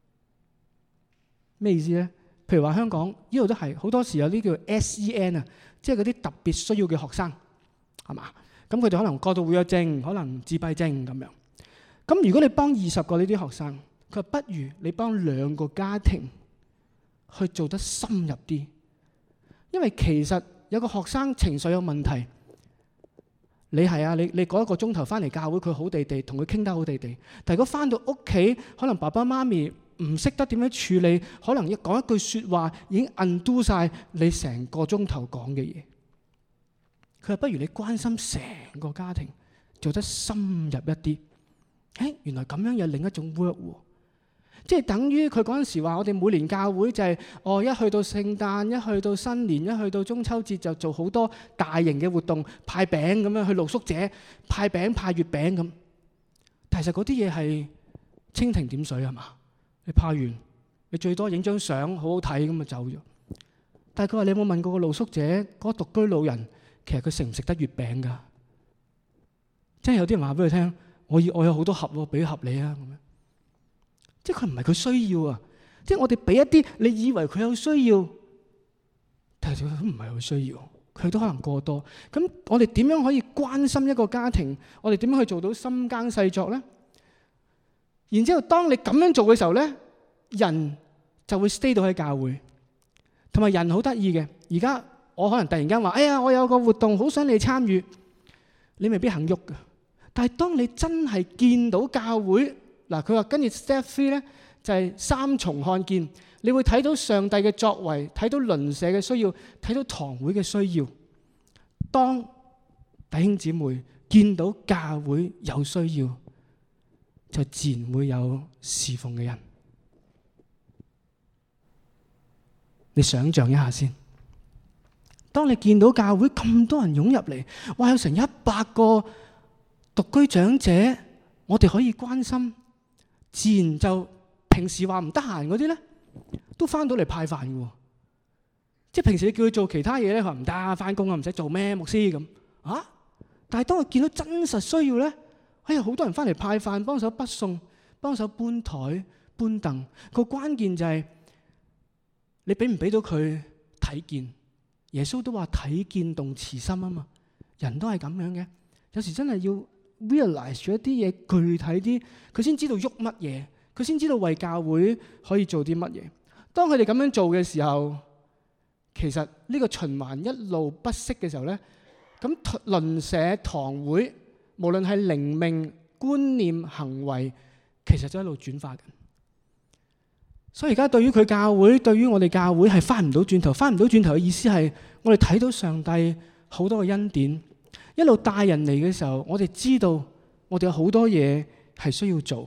[SPEAKER 1] 咩意思咧？譬如話香港呢度都係好多時有啲叫 SEN 啊，即係嗰啲特別需要嘅學生，係嘛？咁佢哋可能過度活躍症，可能自閉症咁樣。咁如果你幫20個呢啲學生，佢話不如你幫2個家庭去做得深入啲，因為其實有個學生情緒有問題，你係啊，你嗰1個鐘頭翻嚟教會，佢好地地，同佢傾得好地地。但如果翻到屋企，可能爸爸媽咪唔識得點樣處理，可能講一句説話已經 undo 晒你成個鐘頭講嘅嘢。佢話不如你關心成個家庭， 做得深入一啲。原來咁樣有另一種 work 喎，即係等於佢嗰陣時話，我哋每年教會就係一去到聖誕，一去到新年，一去到中秋節就做好多大型嘅活動，派餅咁樣去露宿者，派餅派月餅咁。但係其實嗰啲嘢係蜻蜓點水係嘛？你派完，你最多影張相好好睇咁就走咗。但係佢話你有冇問過個露宿者，嗰個獨居老人，其實佢食唔食得月餅㗎？即係有啲人話俾佢聽，我有好多盒喎，俾盒你啊咁樣。即係佢唔係佢需要啊，即係我哋俾一啲你以為佢有需要，但係佢都唔係好需要，佢都可能過多。咁我哋點樣可以關心一個家庭？我哋點樣去做到深耕細作咧？然之後，當你咁樣做嘅時候咧，人就會 stay 到喺教會。同埋人好得意嘅，而家我可能突然間話：哎呀，我有個活動好想你參與，你未必肯喐㗎。但係當你真係見到教會，嗱，佢話跟住 step 3咧就係三重看見，你會睇到上帝嘅作為，睇到鄰舍嘅需要，睇到堂會嘅需要。當弟兄姊妹見到教會有需要，就自然會有侍奉嘅人。你想象一下先，當你見到教會咁多人湧入嚟，哇，有成100個獨居長者，我哋可以關心，自然就平時話唔得閒嗰啲咧，都翻到嚟派飯嘅喎。即係平時你叫佢做其他嘢咧，佢話唔得，翻工啊，唔使做咩牧師咁啊。但係當佢見到真實需要咧，好多人翻嚟派飯，幫手北餸，幫手搬台搬凳。個關鍵就係你俾唔俾到佢睇見？耶穌都話睇見動慈心啊嘛，人都係咁樣嘅。有時真係要 realize 咗一啲嘢具體啲，佢先知道喐乜嘢，佢先知道為教會可以做啲乜嘢。當佢哋咁樣做嘅時候，其實呢個循環一路不息嘅時候咧，咁鄰舍堂會無論係靈命、觀念、行為，其實就一路轉化緊。所以而家對於佢教會，對於我哋教會係翻唔到轉頭，翻唔到轉頭嘅意思係我哋睇到上帝好多嘅恩典，一路帶人嚟嘅時候，我哋知道我哋有好多嘢係需要做。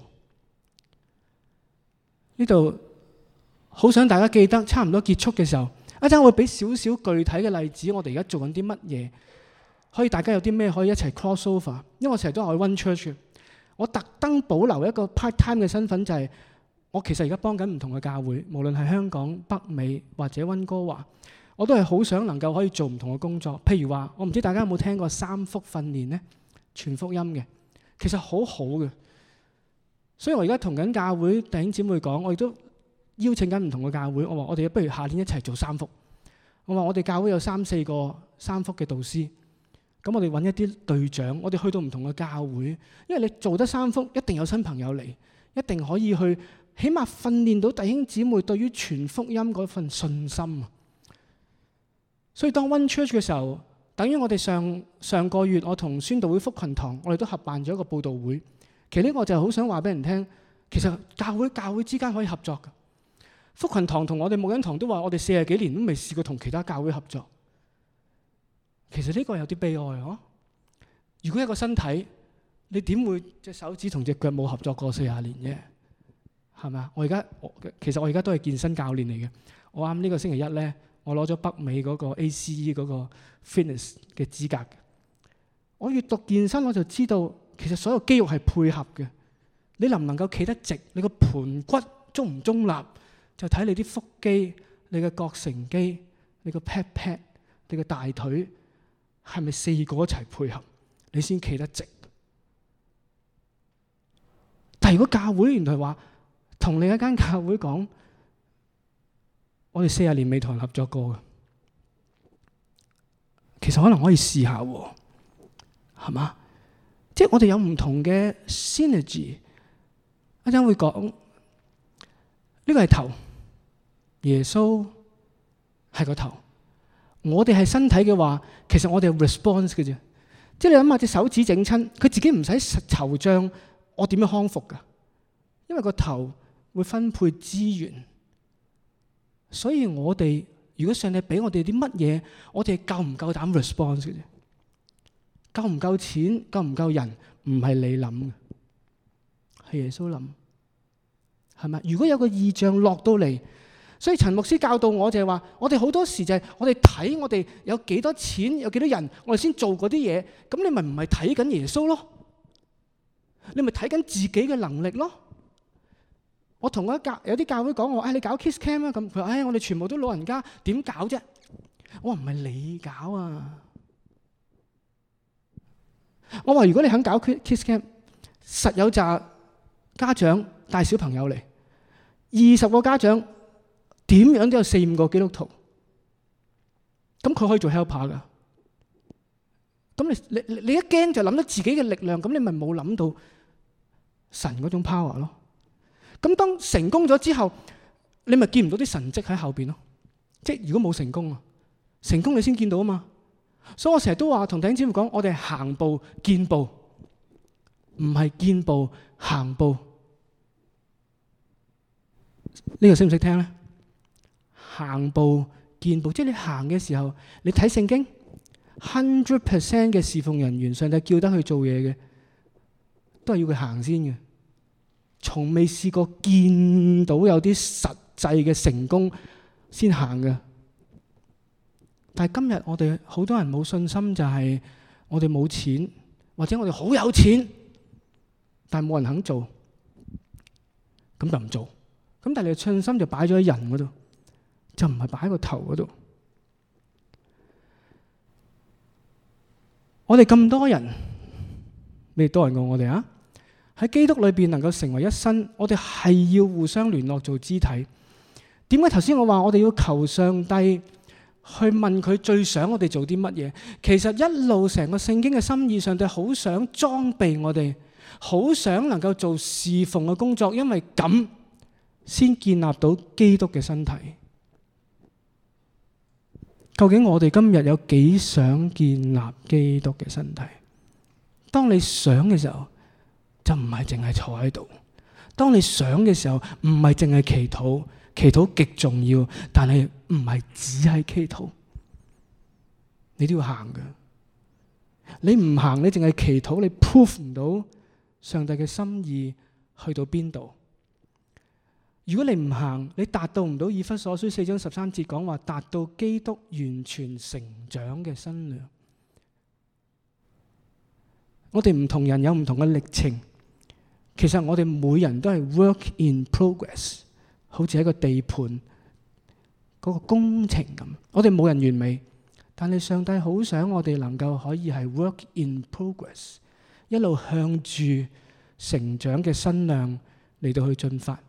[SPEAKER 1] 呢度好想大家記得，差唔多結束嘅時候，一陣我會俾少少具體嘅例子，我哋而家做緊啲乜嘢，可以大家有啲咩可以一齊 cross over。因為我成日都係 One Church 嘅，我特登保留一個 part time 嘅身份，就係我其實而家幫緊唔同嘅教會，無論係香港、北美或者溫哥華，我都係好想能夠可以做唔同嘅工作。譬如話，我唔知大家有冇聽過3福訓練呢？傳福音嘅，其實好好嘅。所以我而家同緊教會弟兄姊妹講，我亦都邀請緊唔同嘅教會。我話我哋不如下年一齊做3福。我話我哋教會有3-4個3福嘅導師，咁我哋揾一啲隊長，我哋去到唔同嘅教會，因為你做得3福，一定有新朋友嚟，一定可以去。起碼訓練到弟兄姊妹對於傳福音嗰份信心。所以當 One Church 嘅時候，等於我哋上個月我同宣道會福群堂，我哋都合辦咗一個佈道會。其實呢個就好想話俾人聽，其實教會之間可以合作嘅。福群堂同我哋牧恩堂都話，我哋40幾年都未試過同其他教會合作。其實呢個有啲悲哀嗬。如果一個身體，你點會隻手指同隻腳冇合作過40年啫？係咪啊？其實我而家都係健身教練嚟嘅。我啱呢個星期一咧，我攞咗北美嗰個 ACE 嗰個 fitness 嘅資格嘅。我越讀健身，我就知道其實所有肌肉係配合嘅。你能唔能夠企得直？你個盤骨中唔中立？就睇你啲腹肌、你嘅膕繩肌、你個 pat、你個大腿係咪4個一齊配合，你先企得直。但係如果教會原來話，同另一間教會講，我哋40年未同人合作過嘅，其實可能可以試下喎，係嘛？即係我哋有唔同嘅 synergy。一陣會講呢個係頭，耶穌係個頭。我哋係身體嘅話，其實我哋係 response 嘅啫。即係你諗下隻手指整親，佢自己唔使惆悵我點樣康復㗎，因為個頭會分配資源，所以我哋如果上帝俾我哋啲乜嘢，我哋夠唔夠膽 response 嘅啫？ 夠唔夠錢，夠唔夠人，唔係你諗嘅，係耶穌諗，係咪？如果有個異象落到嚟，所以陳牧師教導我就係話，我哋好多時就係我哋睇我哋有幾多錢，有幾多人，我哋先做嗰啲嘢，咁你咪唔係睇緊耶穌咯？你咪睇緊自己嘅能力咯？我同有啲教會講，我話你搞 Kids Camp 啊，咁佢話我哋全部都老人家，點搞啫？我話唔係你搞啊！我話如果你肯搞 Kids Camp， 實有紮家長帶小朋友嚟，20個家長點樣都有4-5個基督徒，咁佢可以做 helper 噶。咁你一驚就諗到自己嘅力量，咁你咪冇諗到神嗰種 power 咯。咁當成功咗之後，你咪見唔到啲神蹟喺後邊咯。即係如果冇成功啊，成功你先見到啊嘛。所以我成日都話同弟兄姊妹講，我哋行步見步，唔係見步行步。呢個識唔識聽咧？行步見步，即係你行嘅時候，你睇聖經，100% 嘅侍奉人員，上帝叫得去做嘢嘅，都係要佢行先嘅。從未試過見到有啲實際嘅成功先行嘅。但係今日我哋好多人冇信心，就係我哋冇錢，或者我哋好有錢，但係冇人肯做，咁就唔做。咁但係你嘅信心就擺咗喺人嗰度，就唔係擺喺個頭嗰度。我哋咁多人，你哋多人過我哋啊！喺基督裏邊能夠成為一身，我哋係要互相聯絡做肢體。點解頭先我話我哋要求上帝去問佢最想我哋做啲乜嘢？其實一路成個聖經嘅心意，上帝好想裝備我哋，好想能夠做侍奉嘅工作，因為咁先建立到基督嘅身體。究竟我哋今日有幾想建立基督嘅身體？當你想嘅時候，就唔係淨係坐喺度；當你想嘅時候，唔係淨係祈禱，祈禱極重要，但係唔係只係祈禱，你都要行嘅。你唔行，你淨係祈禱，你 prove 唔到上帝嘅心意去到邊度。如果你唔行，你達到唔到以弗所書4章13節講話，達到基督完全成長嘅身量。我哋唔同人有唔同嘅歷程，其實我哋每人都係 work in progress， 好似一個地盤嗰個工程咁。我哋冇人完美，但係上帝好想我哋能夠可以係 work in progress， 一路向住成長嘅身量嚟到去進發。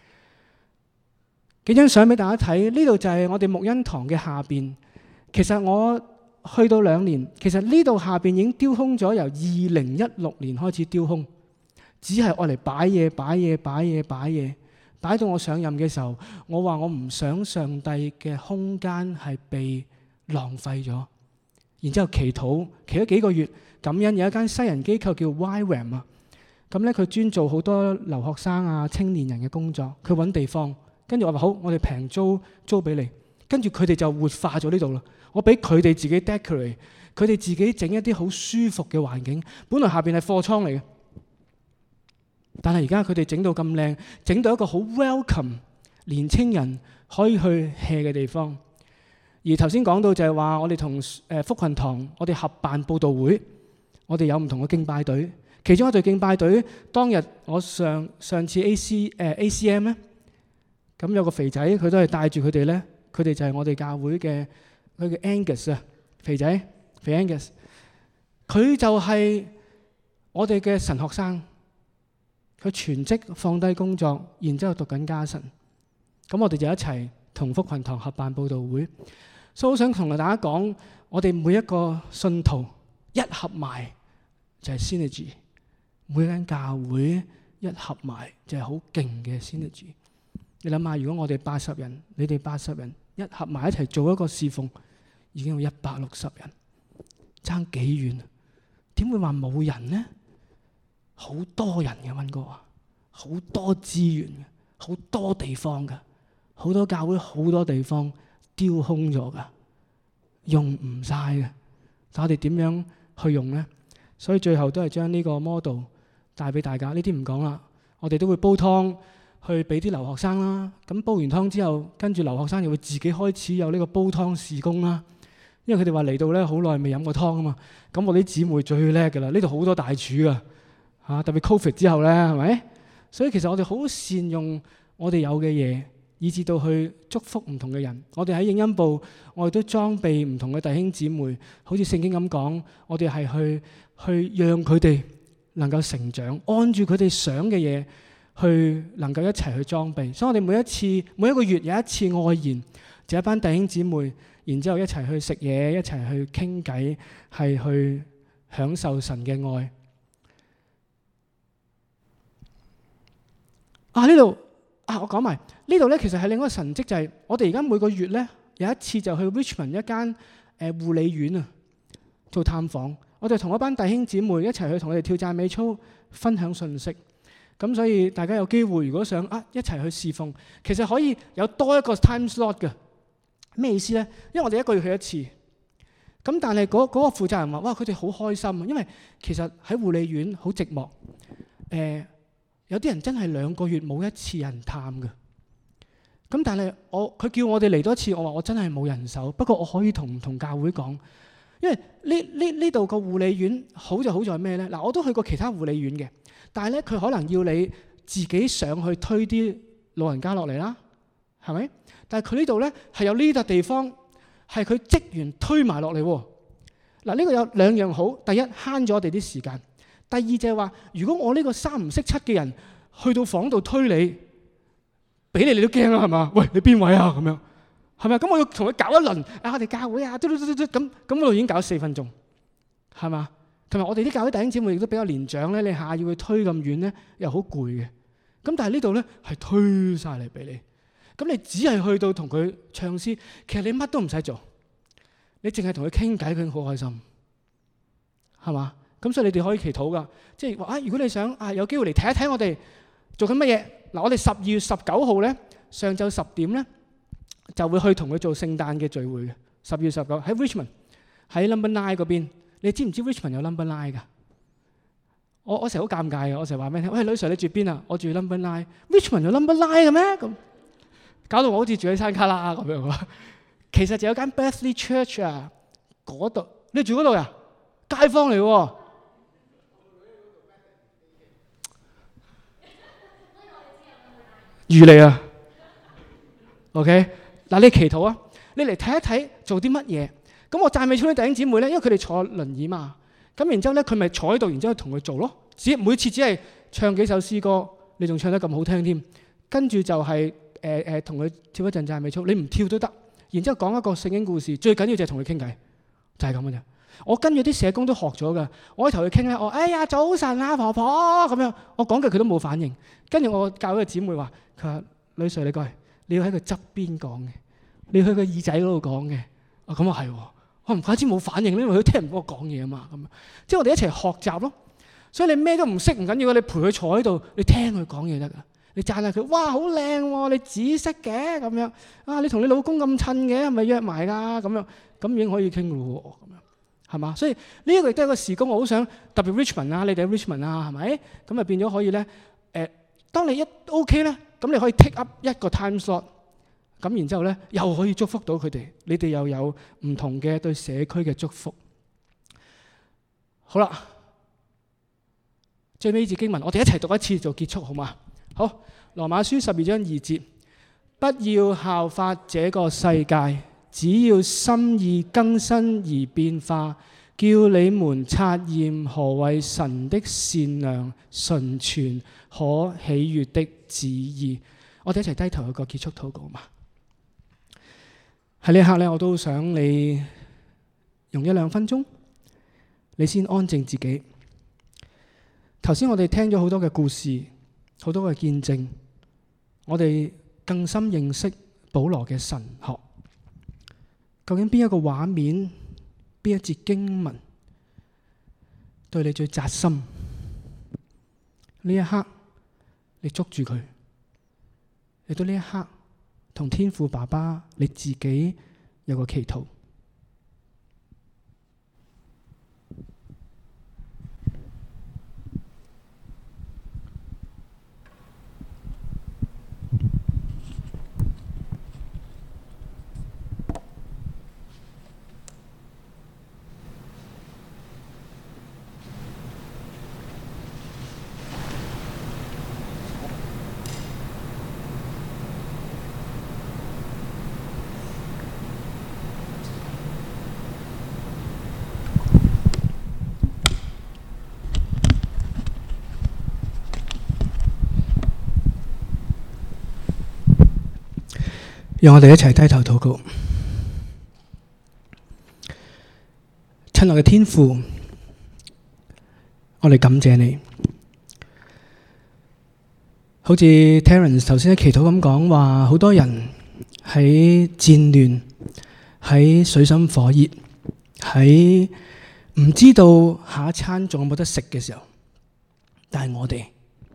[SPEAKER 1] 幾張相俾大家睇，呢度就係我哋牧恩堂嘅下邊。其實我去到2年，其實呢度下邊已經丟空咗，由2016年開始丟空，只係愛嚟擺嘢，擺到我上任嘅時候，我話我唔想上帝嘅空間係被浪費咗。然之後祈禱咗幾個月，感恩有一間西人機構叫 YWAM 啊，咁咧佢專做好多留學生啊、青年人嘅工作，佢揾地方。跟住我話好，我哋平租俾你。跟住佢哋就活化咗呢度啦。我俾佢哋自己 decorate， 佢哋自己整一啲好舒服嘅環境。本來下邊係貨倉嚟嘅，但係而家佢哋整到咁靚，整到一個好 welcome 年青人可以去 hea 嘅地方。而頭先講到就係話，我哋同福群堂，我哋合辦佈道會，我哋有唔同嘅敬拜隊。其中一隊敬拜隊，當日我上次 ACM 咧。咁有個肥仔，佢都係帶住佢哋咧。佢哋就係我哋教會嘅，佢叫 Angus 啊，肥 Angus。佢就係我哋嘅神學生，佢全職放低工作，然之後讀緊家神。咁我哋就一齊同福群堂合辦佈道會。所以好想同大家講，我哋每一個信徒一合埋就係 synergy， 每間教會一合埋就係好勁嘅 synergy。你諗下，如果我哋80人，你哋80人一合埋一齊做一個侍奉，已經有160人，爭幾遠？點會話冇人呢？好多人嘅，溫哥華，好多資源嘅，好多地方嘅，好多教會，好多地方丟空咗噶，用唔晒嘅。但我哋點樣去用呢？ 所以最後都係將呢個 model 帶俾大家。呢啲唔講啦，我哋都會煲湯去俾啲留學生啦。咁煲完湯之後，跟住留學生又會自己開始有呢個煲湯事工啦。因為佢哋話嚟到咧好耐未飲過湯啊嘛。咁我啲姊妹最叻㗎啦，呢度好多大廚㗎嚇，特別 Covid 之後咧，係咪？所以其實我哋好善用我哋有嘅嘢，以至到去祝福唔同嘅人。我哋喺影音部，我哋都裝備唔同嘅弟兄姊妹，好似聖經咁講，我哋係去讓佢哋能夠成長，按住佢哋想嘅嘢去能夠一齊去裝備。所以我哋每一個月有一次愛宴，就一班弟兄姊妹，然之後一齊去食嘢，一齊去傾偈，係去享受神嘅愛。呢度我講埋呢度咧，其實係另一個神蹟，就係我哋而家每個月咧有一次就去 Richmond 一間護理院啊做探訪。我哋同一班弟兄姊妹一齊去同佢哋跳讚美操，分享信息。咁所以大家有機會，如果想一齊去侍奉，其實可以有多一個 time slot 嘅。咩意思咧？因為我哋一個月去一次。咁但係嗰個負責人話：哇，佢哋好開心啊！因為其實喺護理院好寂寞。有啲人真係2個月冇一次人探嘅。咁但係佢叫我哋嚟多一次，我話我真係冇人手。不過我可以同教會講，因為呢度個護理院好就好在咩咧？嗱，我都去過其他護理院嘅，但係咧佢可能要你自己上去推啲老人家落嚟啦，係咪？但係佢呢度咧係有呢笪地方係佢職員推埋落嚟喎。嗱，呢個有2樣好，第一慳咗我哋啲時間。第二就係話，如果我呢個3唔識7嘅人去到房度推你，俾你都驚啦，係嘛？喂，你邊位啊？咁樣係咪？咁我要同佢搞一輪我哋教會咁嗰度已經搞4分鐘，係嘛？同埋我哋啲教會弟兄姊妹亦都比較年長咧，你下要去推咁遠咧，又好攰嘅。咁但係呢度咧係推晒嚟俾你，咁你只係去到同佢唱詩，其實你乜都唔使做，你淨係同佢傾偈，佢已經好開心，係嘛？咁所以你哋可以祈禱噶，即係話如果你想有機會嚟睇一睇我哋做緊乜嘢。嗱，我哋12月19號咧上晝10點咧就會去同佢做聖誕嘅聚會嘅。12月19喺 Richmond 喺 Number 9嗰邊。你知唔知 Richmond 有 Number 9㗎？我成日好尷尬嘅，我成日話俾你聽，喂，女 Sir 你住邊啊？我住 Number 9。Richmond 有 Number 9嘅咩？咁搞到我好似住喺山卡拉咁樣。其實就有間 Bethany Church 啊，嗰度你住嗰度呀？街坊嚟喎。預你啊 ，OK 嗱，你祈禱啊，你嚟睇一睇做啲乜嘢。咁我讚美操啲弟兄姊妹咧，因為佢哋坐輪椅嘛，咁然之後咧佢咪坐喺度，然之後同佢做咯。每次只係唱幾首詩歌，你仲唱得咁好聽添。跟住就係同佢跳一陣讚美操，你唔跳都得。然之後講一個聖經故事，最緊要就係同佢傾偈，就係咁嘅啫。我跟住啲社工都學咗㗎，我喺同佢傾咧，哎呀早晨啊婆婆咁樣，我講句佢都冇反應。跟住我教會嘅姊妹話，佢話女 Sir 你過嚟，你要喺佢側邊講嘅，你要去佢耳仔嗰度講嘅。咁啊係喎，我唔怪之冇反應，因為佢聽唔到我講嘢啊嘛。咁即係我哋一齊學習咯。所以你咩都唔識唔緊要，你陪佢坐喺度，你聽佢講嘢得㗎。你讚下佢，哇好靚喎，你紫色嘅咁樣啊，你同你老公咁襯嘅，係咪約埋㗎？咁已經可以傾咯喎，咁樣係嘛？所以呢一個亦都係一個事工，我好想特別 Richmond 啊，你哋 Richmond 啊，係咪？咁啊變咗可以咧當你一 OK 咧，咁你可以 take up 一個 time slot， 咁然之後咧又可以祝福到佢哋，你哋又有唔同嘅對社區嘅祝福。好啦，最尾呢節經文，我哋一齊讀一次就結束，好嘛？好，羅馬書12章2節，不要效法這個世界，只要心意更新而變化，叫你們察驗何為神的善良、純全、可喜悅的旨意。我哋一齊低頭有個結束禱告嘛。喺呢一刻咧，我都想你用1-2分鐘，你先安靜自己。頭先我哋聽咗好多嘅故事，好多嘅見證，我哋更深認識保羅嘅神學。究竟邊一個畫面，邊一節經文對你最扎心？呢一刻你捉住佢，你到呢一刻同天父爸爸你自己有個祈禱。 讓我哋一齊低頭禱告。親愛嘅天父，我哋感謝你。好似 Terence 頭先喺祈禱咁講話，好多人喺戰亂、喺水深火熱、喺唔知道下一餐仲有冇得食嘅時候，但係我哋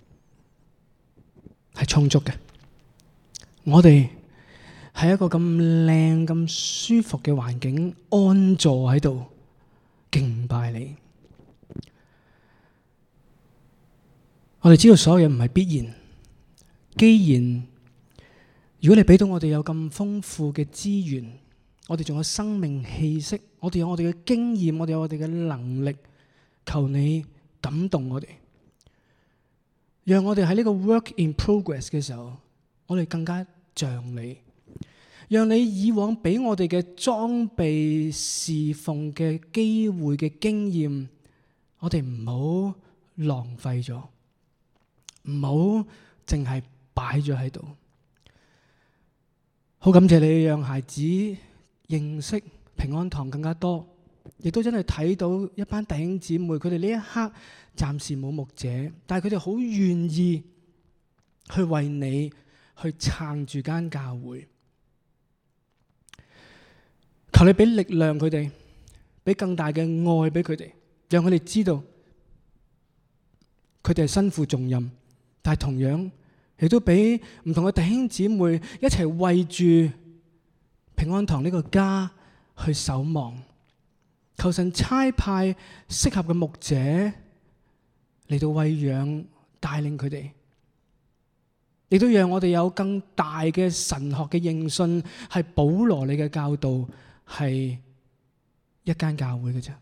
[SPEAKER 1] 係充足嘅。我哋喺一個咁靚、咁舒服嘅環境安坐喺度敬拜你。我哋知道所有嘢唔係必然。既然如果你俾到我哋有咁豐富嘅資源，我哋仲有生命氣息，我哋有我哋嘅經驗，我哋有我哋嘅能力，求你感動我哋，讓我哋喺呢個 work in progress 嘅時候，我哋更加像你，讓你以往俾我哋嘅裝備侍奉嘅機會嘅經驗，我哋唔好浪費咗，唔好淨係擺咗喺度。好感謝你讓孩子認識平安堂更加多，亦都真係睇到一班弟兄姊妹，佢哋呢一刻暫時冇牧者，但係佢哋好願意去為你去撐住間教會。求你俾力量佢哋，俾更大嘅愛俾佢哋，讓佢哋知道佢哋係身負重任，但係同樣亦都俾唔同嘅弟兄姊妹一齊為住平安堂呢個家去守望。求神差派適合嘅牧者嚟到餵養帶領佢哋，亦都讓我哋有更大嘅神學嘅認信，係保羅你嘅教導係一間教會嘅啫。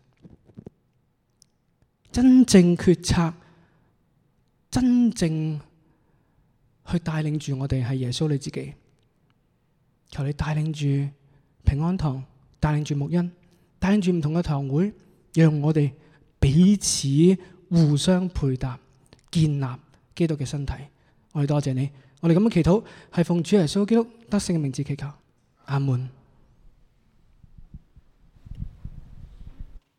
[SPEAKER 1] 真正決策，真正去帶領住我哋係耶穌你自己。求你帶領住平安堂，帶領住牧恩，帶領住唔同嘅堂會，讓我哋彼此互相配搭，建立基督嘅身體。我哋多謝你，我哋咁樣祈禱係奉主耶穌基督得勝嘅名字祈求，阿門。